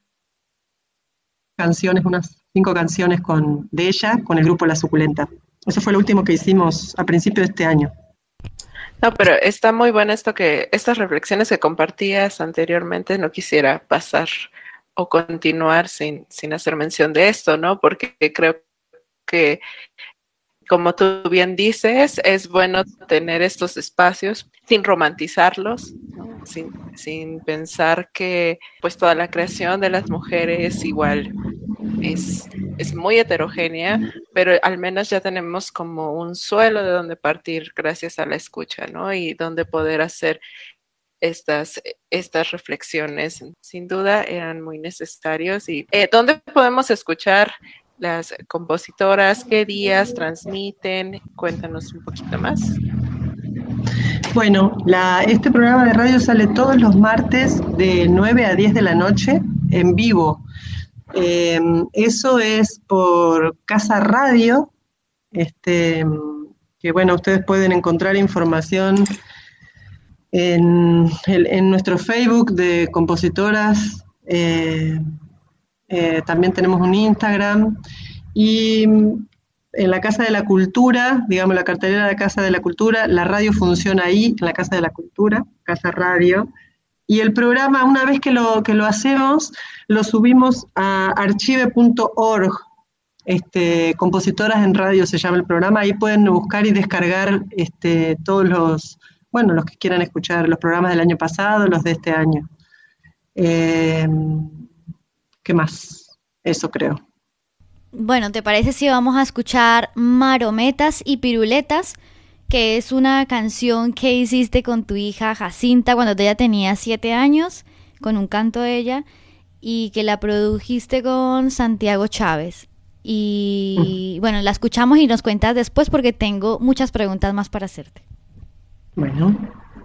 canciones, unas cinco canciones con, de ella, con el grupo La Suculenta. Eso fue lo último que hicimos a principio de este año. No, pero está muy bueno esto que, estas reflexiones que compartías anteriormente, no quisiera pasar o continuar sin, sin hacer mención de esto, ¿no? Porque creo que, como tú bien dices, es bueno tener estos espacios sin romantizarlos, ¿no? Sin sin pensar que pues toda la creación de las mujeres igual es, es muy heterogénea, pero al menos ya tenemos como un suelo de donde partir gracias a la escucha, ¿no? Y donde poder hacer estas, estas reflexiones. Sin duda eran muy necesarios. Y eh, ¿dónde podemos escuchar las compositoras? ¿Qué días transmiten? Cuéntanos un poquito más. Bueno, la, este programa de radio sale todos los martes de nueve a diez de la noche en vivo. Eh, eso es por Casa Radio, este, que bueno, ustedes pueden encontrar información en, el, en nuestro Facebook de compositoras, eh, eh, también tenemos un Instagram, y en la Casa de la Cultura, digamos la cartelera de la Casa de la Cultura, la radio funciona ahí, en la Casa de la Cultura, Casa Radio, y el programa, una vez que lo, que lo hacemos, lo subimos a archive punto org, este, Compositoras en Radio se llama el programa, ahí pueden buscar y descargar este, todos los, bueno, los que quieran escuchar, los programas del año pasado, los de este año. Eh, ¿Qué más? Eso creo. Bueno, ¿te parece si vamos a escuchar Marometas y Piruletas? Que es una canción que hiciste con tu hija Jacinta cuando ella tenía siete años, con un canto de ella, y que la produjiste con Santiago Chávez. Y bueno, la escuchamos y nos cuentas después porque tengo muchas preguntas más para hacerte. Bueno.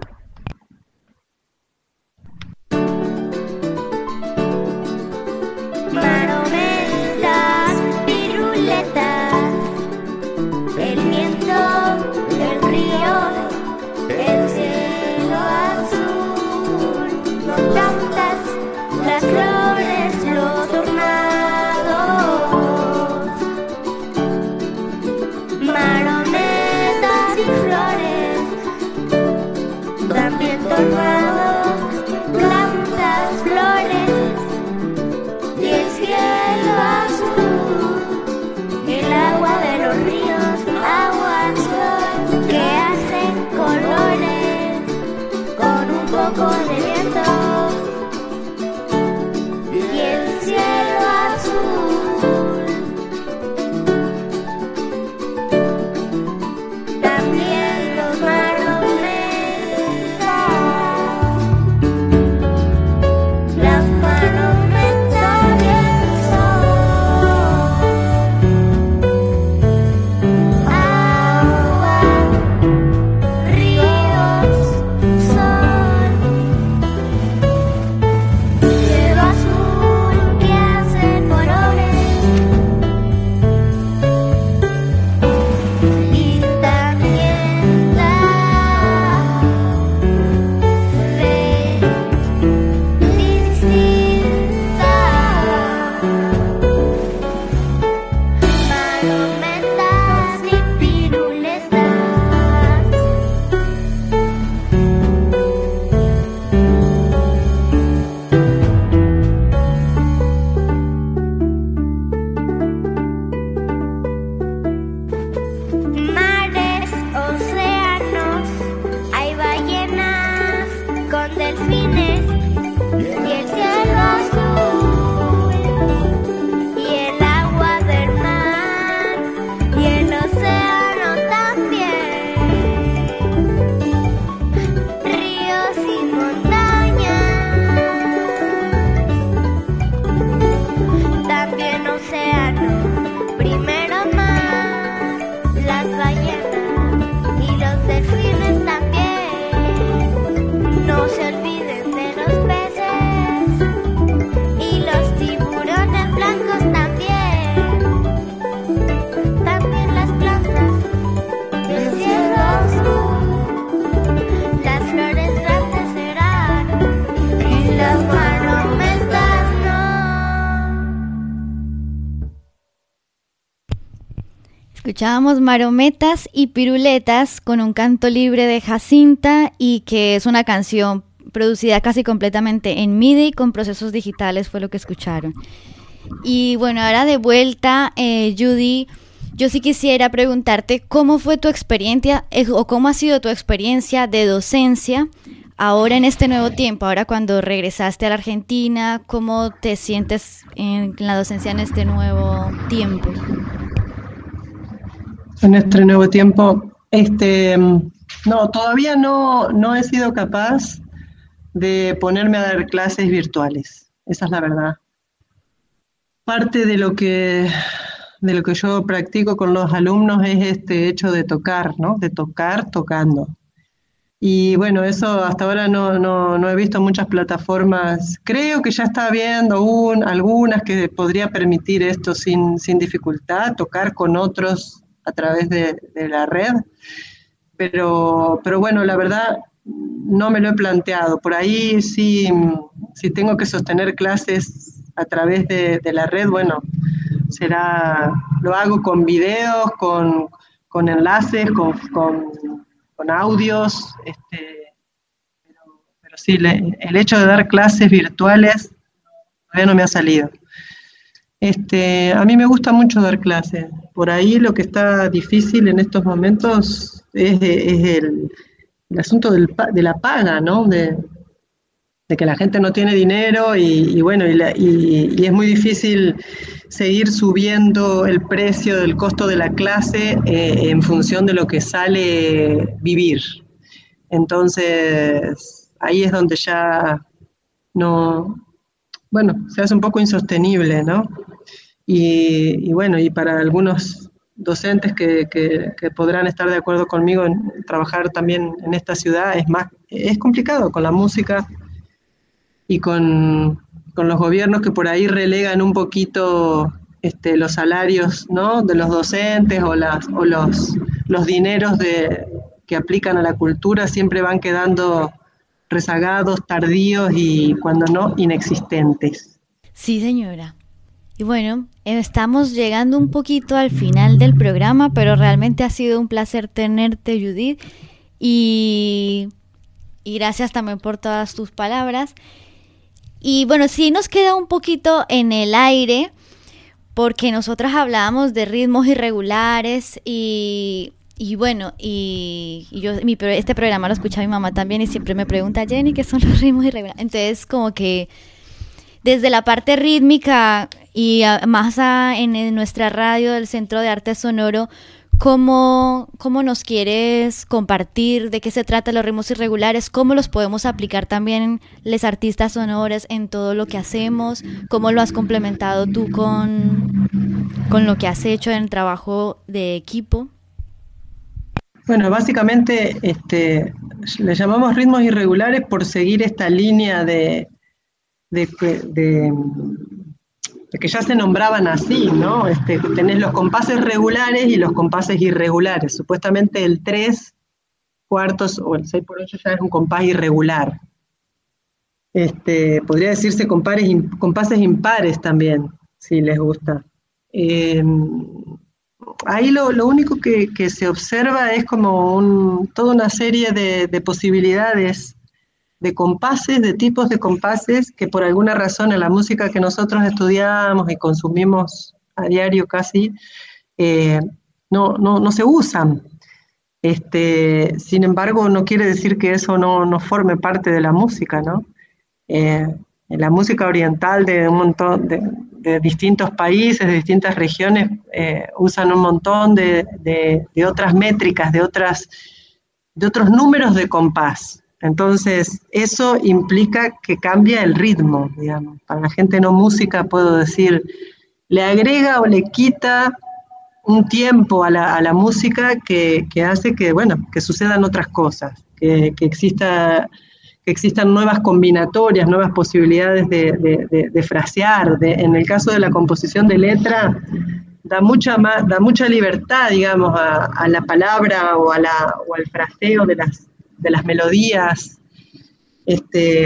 Marometas, piruletas, el viento, el río, el cielo azul, no tantas las flores, los tornados, marometas y flores, también tornados, plantas, flores. Y el cielo azul, el agua de los ríos, agua azul, que hacen colores con un poco de viento. Y el cielo azul, también los marometas, las marometas del sol, agua, ríos, sol, cielo azul que hace colores, y también la fe distinta. Marometas y piruletas. Mares, océanos, hay ballenas con delfines y el cielo azul y el agua del mar y el océano también, ríos y montañas, también océano, primero mar, las ballenas y los delfines también. No se olviden de los peces y los tiburones blancos también. También las plantas del cielo azul, las flores grandes serán y las marometas no. Escuchábamos Marometas y Piruletas con un canto libre de Jacinta, y que es una canción producida casi completamente en M I D I con procesos digitales, fue lo que escucharon. Y bueno, ahora de vuelta, eh, Judy, yo sí quisiera preguntarte cómo fue tu experiencia eh, o cómo ha sido tu experiencia de docencia ahora en este nuevo tiempo, ahora cuando regresaste a la Argentina, ¿cómo te sientes en la docencia en este nuevo tiempo? En este nuevo tiempo, este, no, todavía no, no he sido capaz de ponerme a dar clases virtuales, esa es la verdad. Parte de lo que, de lo que yo practico con los alumnos es este hecho de tocar, ¿no? De tocar tocando. Y bueno, eso hasta ahora no, no, no he visto muchas plataformas. Creo que ya está habiendo un, algunas que podría permitir esto sin, sin dificultad, tocar con otros a través de, de la red. Pero, pero bueno, la verdad no me lo he planteado. Por ahí sí, si tengo que sostener clases a través de, de la red, bueno, será, lo hago con videos, con, con enlaces, con, con, con audios, este, pero, pero sí, le, el hecho de dar clases virtuales todavía no me ha salido. Este, a mí me gusta mucho dar clases, por ahí lo que está difícil en estos momentos es, es el, el asunto del, de la paga, ¿no? De, de que la gente no tiene dinero y, y bueno, y, la, y, y es muy difícil seguir subiendo el precio del costo de la clase eh, en función de lo que sale vivir. Entonces, ahí es donde ya no, bueno, se hace un poco insostenible, ¿no? Y, y bueno, y para algunos docentes que, que, que podrán estar de acuerdo conmigo en trabajar también en esta ciudad, es más, es complicado con la música y con, con los gobiernos que por ahí relegan un poquito este, los salarios, ¿no? De los docentes o, las, o los, los dineros de, que aplican a la cultura siempre van quedando rezagados, tardíos y cuando no, inexistentes. Sí, señora. Y bueno, estamos llegando un poquito al final del programa, pero realmente ha sido un placer tenerte, Judith, y, y gracias también por todas tus palabras. Y bueno, sí nos queda un poquito en el aire, porque nosotras hablábamos de ritmos irregulares y, y bueno, y, y yo mi, este programa lo escucha mi mamá también y siempre me pregunta, Jenny, ¿qué son los ritmos irregulares? Entonces, como que desde la parte rítmica y a, más a, en, en nuestra radio del Centro de Arte Sonoro, ¿cómo, ¿cómo nos quieres compartir de qué se trata los ritmos irregulares? ¿Cómo los podemos aplicar también los artistas sonoros en todo lo que hacemos? ¿Cómo lo has complementado tú con, con lo que has hecho en el trabajo de equipo? Bueno, básicamente este, le llamamos ritmos irregulares por seguir esta línea de, de, de, de que ya se nombraban así, ¿no? Este, tenés los compases regulares y los compases irregulares. Supuestamente el tres cuartos o el seis por ocho ya es un compás irregular. Este, podría decirse compares, compases impares también, si les gusta. Eh, ahí lo, lo único que, que se observa es como un, toda una serie de, de posibilidades de compases, de tipos de compases que por alguna razón en la música que nosotros estudiamos y consumimos a diario casi, eh, no, no, no se usan. Este, sin embargo, no quiere decir que eso no, no forme parte de la música, ¿no? Eh, en la música oriental de un montón de, de distintos países, de distintas regiones, eh, usan un montón de, de, de otras métricas, de, otras, de otros números de compás. Entonces, eso implica que cambia el ritmo, digamos. Para la gente no música puedo decir, le agrega o le quita un tiempo a la, a la música que, que hace que, bueno, que sucedan otras cosas, que, que, exista, que existan nuevas combinatorias, nuevas posibilidades de, de, de, de frasear. De, en el caso de la composición de letra, da mucha, más, da mucha libertad, digamos, a, a la palabra o, a la, o al fraseo de las de las melodías, este,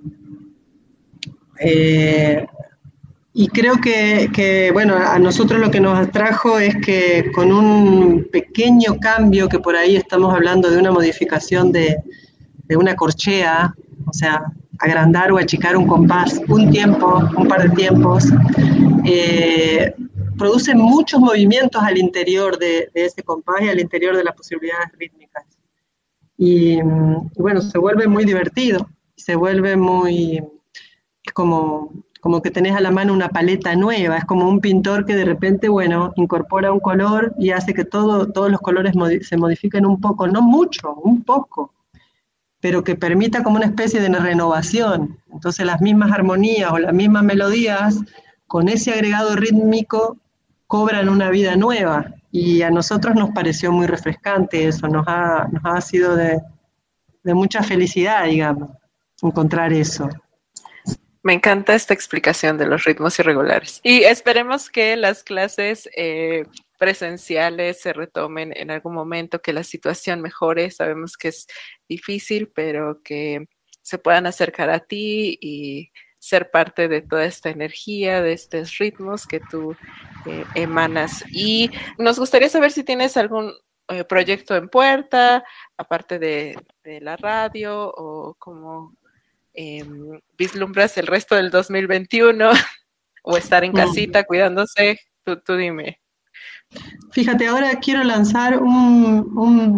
eh, y creo que, que, bueno, a nosotros lo que nos atrajo es que con un pequeño cambio, que por ahí estamos hablando de una modificación de, de una corchea, o sea, agrandar o achicar un compás, un tiempo, un par de tiempos, eh, produce muchos movimientos al interior de, de ese compás y al interior de las posibilidades rítmicas. y, mm, y bueno, se vuelve muy divertido, se vuelve muy, es como, como que tenés a la mano una paleta nueva, es como un pintor que de repente, bueno, incorpora un color y hace que todo, todos los colores modi- se modifiquen un poco, no mucho, un poco, pero que permita como una especie de renovación. Entonces las mismas armonías o las mismas melodías, con ese agregado rítmico, cobran una vida nueva. Y a nosotros nos pareció muy refrescante eso, nos ha, nos ha sido de, de mucha felicidad, digamos, encontrar eso. Me encanta esta explicación de los ritmos irregulares. Y esperemos que las clases eh, presenciales se retomen en algún momento, que la situación mejore. Sabemos que es difícil, pero que se puedan acercar a ti y ser parte de toda esta energía, de estos ritmos que tú eh, emanas. Y nos gustaría saber si tienes algún eh, proyecto en puerta, aparte de, de la radio, o cómo eh, vislumbras el resto del dos mil veintiuno, o estar en casita cuidándose. Tú, tú dime. Fíjate, ahora quiero lanzar un,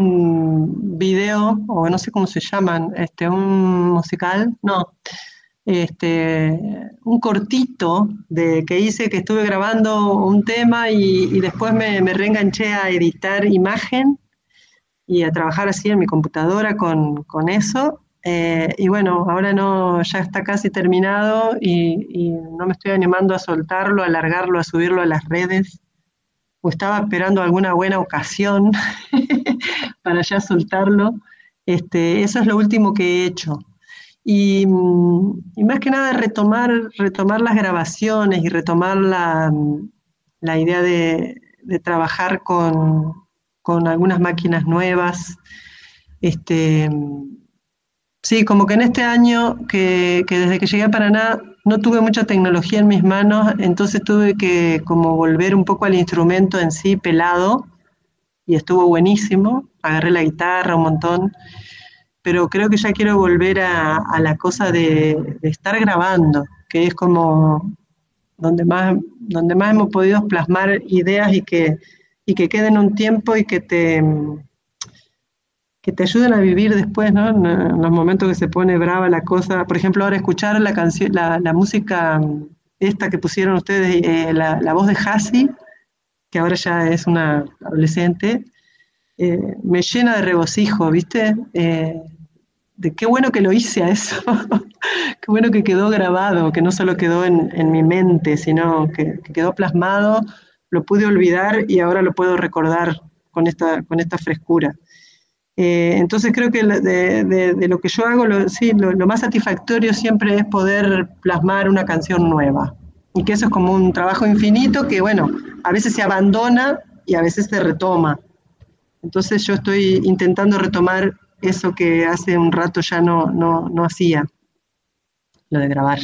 un video, o no sé cómo se llaman, este, un musical, no, este, un cortito de que hice, que estuve grabando un tema y, y después me, me reenganché a editar imagen y a trabajar así en mi computadora con, con eso. Eh, y bueno, ahora no, ya está casi terminado y, y no me estoy animando a soltarlo, a alargarlo, a subirlo a las redes. O estaba esperando alguna buena ocasión para ya soltarlo. Este, eso es lo último que he hecho. Y, y más que nada retomar, retomar las grabaciones y retomar la, la idea de, de trabajar con, con algunas máquinas nuevas. Este, sí, como que en este año, que, que desde que llegué a Paraná, no tuve mucha tecnología en mis manos, entonces tuve que como volver un poco al instrumento en sí, pelado, y estuvo buenísimo, agarré la guitarra un montón, pero creo que ya quiero volver a, a la cosa de, de estar grabando, que es como donde más, donde más hemos podido plasmar ideas y que, y que queden un tiempo y que te, que te ayuden a vivir después, ¿no? En, en los momentos que se pone brava la cosa. Por ejemplo, ahora escuchar la canción, la, la música esta que pusieron ustedes, eh, la, la voz de Hasi, que ahora ya es una adolescente, eh, me llena de regocijo, ¿viste? Eh, de qué bueno que lo hice a eso, qué bueno que quedó grabado, que no solo quedó en, en mi mente, sino que, que quedó plasmado, lo pude olvidar y ahora lo puedo recordar con esta, con esta frescura. Eh, entonces creo que de, de, de lo que yo hago, lo, sí, lo, lo más satisfactorio siempre es poder plasmar una canción nueva. Y que eso es como un trabajo infinito que, bueno, a veces se abandona y a veces se retoma. Entonces yo estoy intentando retomar eso que hace un rato ya no, no, no hacía, lo de grabar.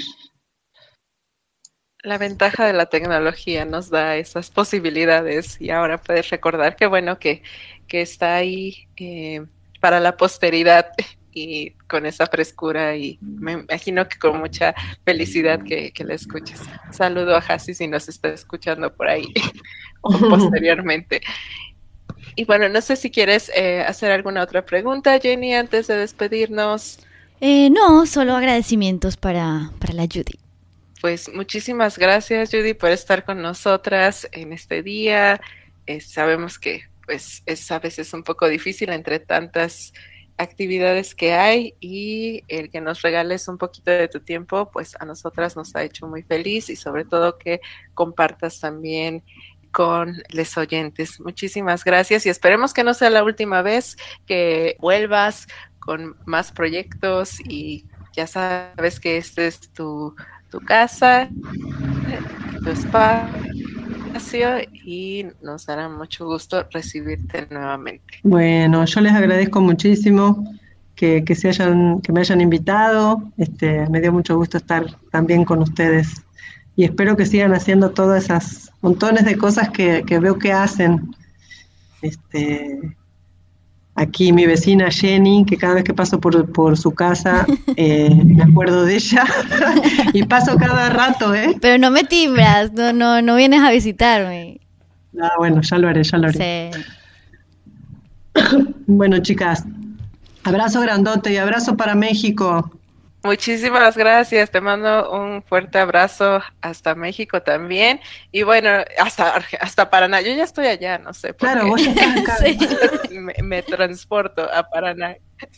La ventaja de la tecnología nos da esas posibilidades y ahora puedes recordar qué bueno que, que está ahí eh, para la posteridad y con esa frescura, y me imagino que con mucha felicidad que, que la escuches. Saludo a Hasi si nos está escuchando por ahí o posteriormente. Y bueno, no sé si quieres eh, hacer alguna otra pregunta, Jenny, antes de despedirnos. Eh, no, solo agradecimientos para, para la Judy. Pues muchísimas gracias, Judy, por estar con nosotras en este día. Eh, sabemos que pues es a veces un poco difícil entre tantas actividades que hay, y el que nos regales un poquito de tu tiempo, pues a nosotras nos ha hecho muy feliz, y sobre todo que compartas también con los oyentes. Muchísimas gracias y esperemos que no sea la última vez, que vuelvas con más proyectos, y ya sabes que este es tu, tu casa, tu espacio, y nos dará mucho gusto recibirte nuevamente. Bueno, yo les agradezco muchísimo que, que, se hayan, que me hayan invitado. Este, me dio mucho gusto estar también con ustedes. Y espero que sigan haciendo todas esas montones de cosas que, que veo que hacen. Este, aquí mi vecina Jenny, que cada vez que paso por, por su casa eh, me acuerdo de ella y paso cada rato, ¿eh? Pero no me timbras, no, no, no vienes a visitarme. Ah, bueno, ya lo haré, ya lo haré. Sí. Bueno, chicas, Abrazo grandote y abrazo para México. Muchísimas gracias, te mando un fuerte abrazo hasta México también y bueno, hasta hasta Paraná, yo ya estoy allá, no sé por Claro, qué. vos ya estás acá. Sí. me, me transporto a Paraná.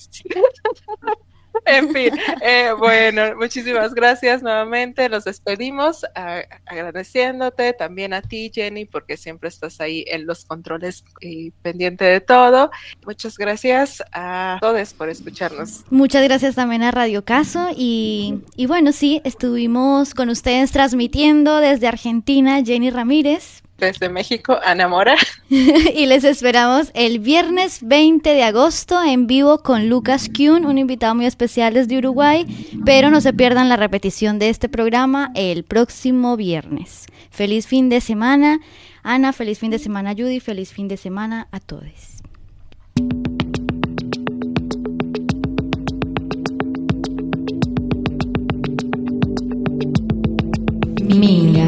En fin, eh, bueno, muchísimas gracias nuevamente, nos despedimos a, agradeciéndote también a ti, Jenny, porque siempre estás ahí en los controles y pendiente de todo. Muchas gracias a todos por escucharnos. Muchas gracias también a Radio Caso y, y bueno, sí, estuvimos con ustedes transmitiendo desde Argentina, Jenny Ramírez. Desde México, Ana Mora. Y les esperamos el viernes veinte de agosto en vivo con Lucas Kuhn, un invitado muy especial desde Uruguay, pero no se pierdan la repetición de este programa el próximo viernes. Feliz fin de semana, Ana, feliz fin de semana, Judy, feliz fin de semana a todos. Minga.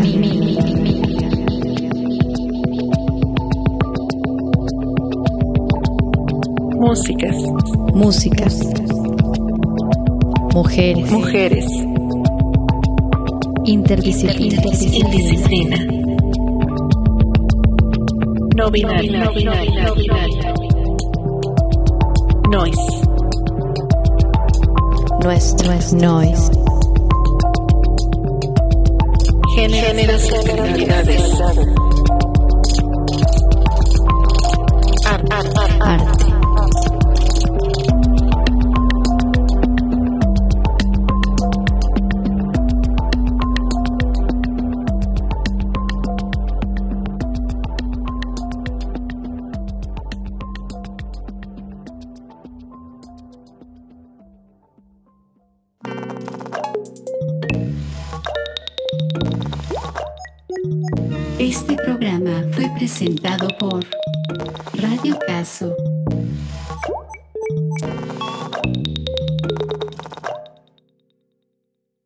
Músicas. Músicas. Mujeres. Mujeres. Interdisciplina. Interdisciplina. No binario. No binario. No binario. Noise. Nuestro es noise. Géneros y finalidades. Arte. Arte. Este programa fue presentado por Radio Caso.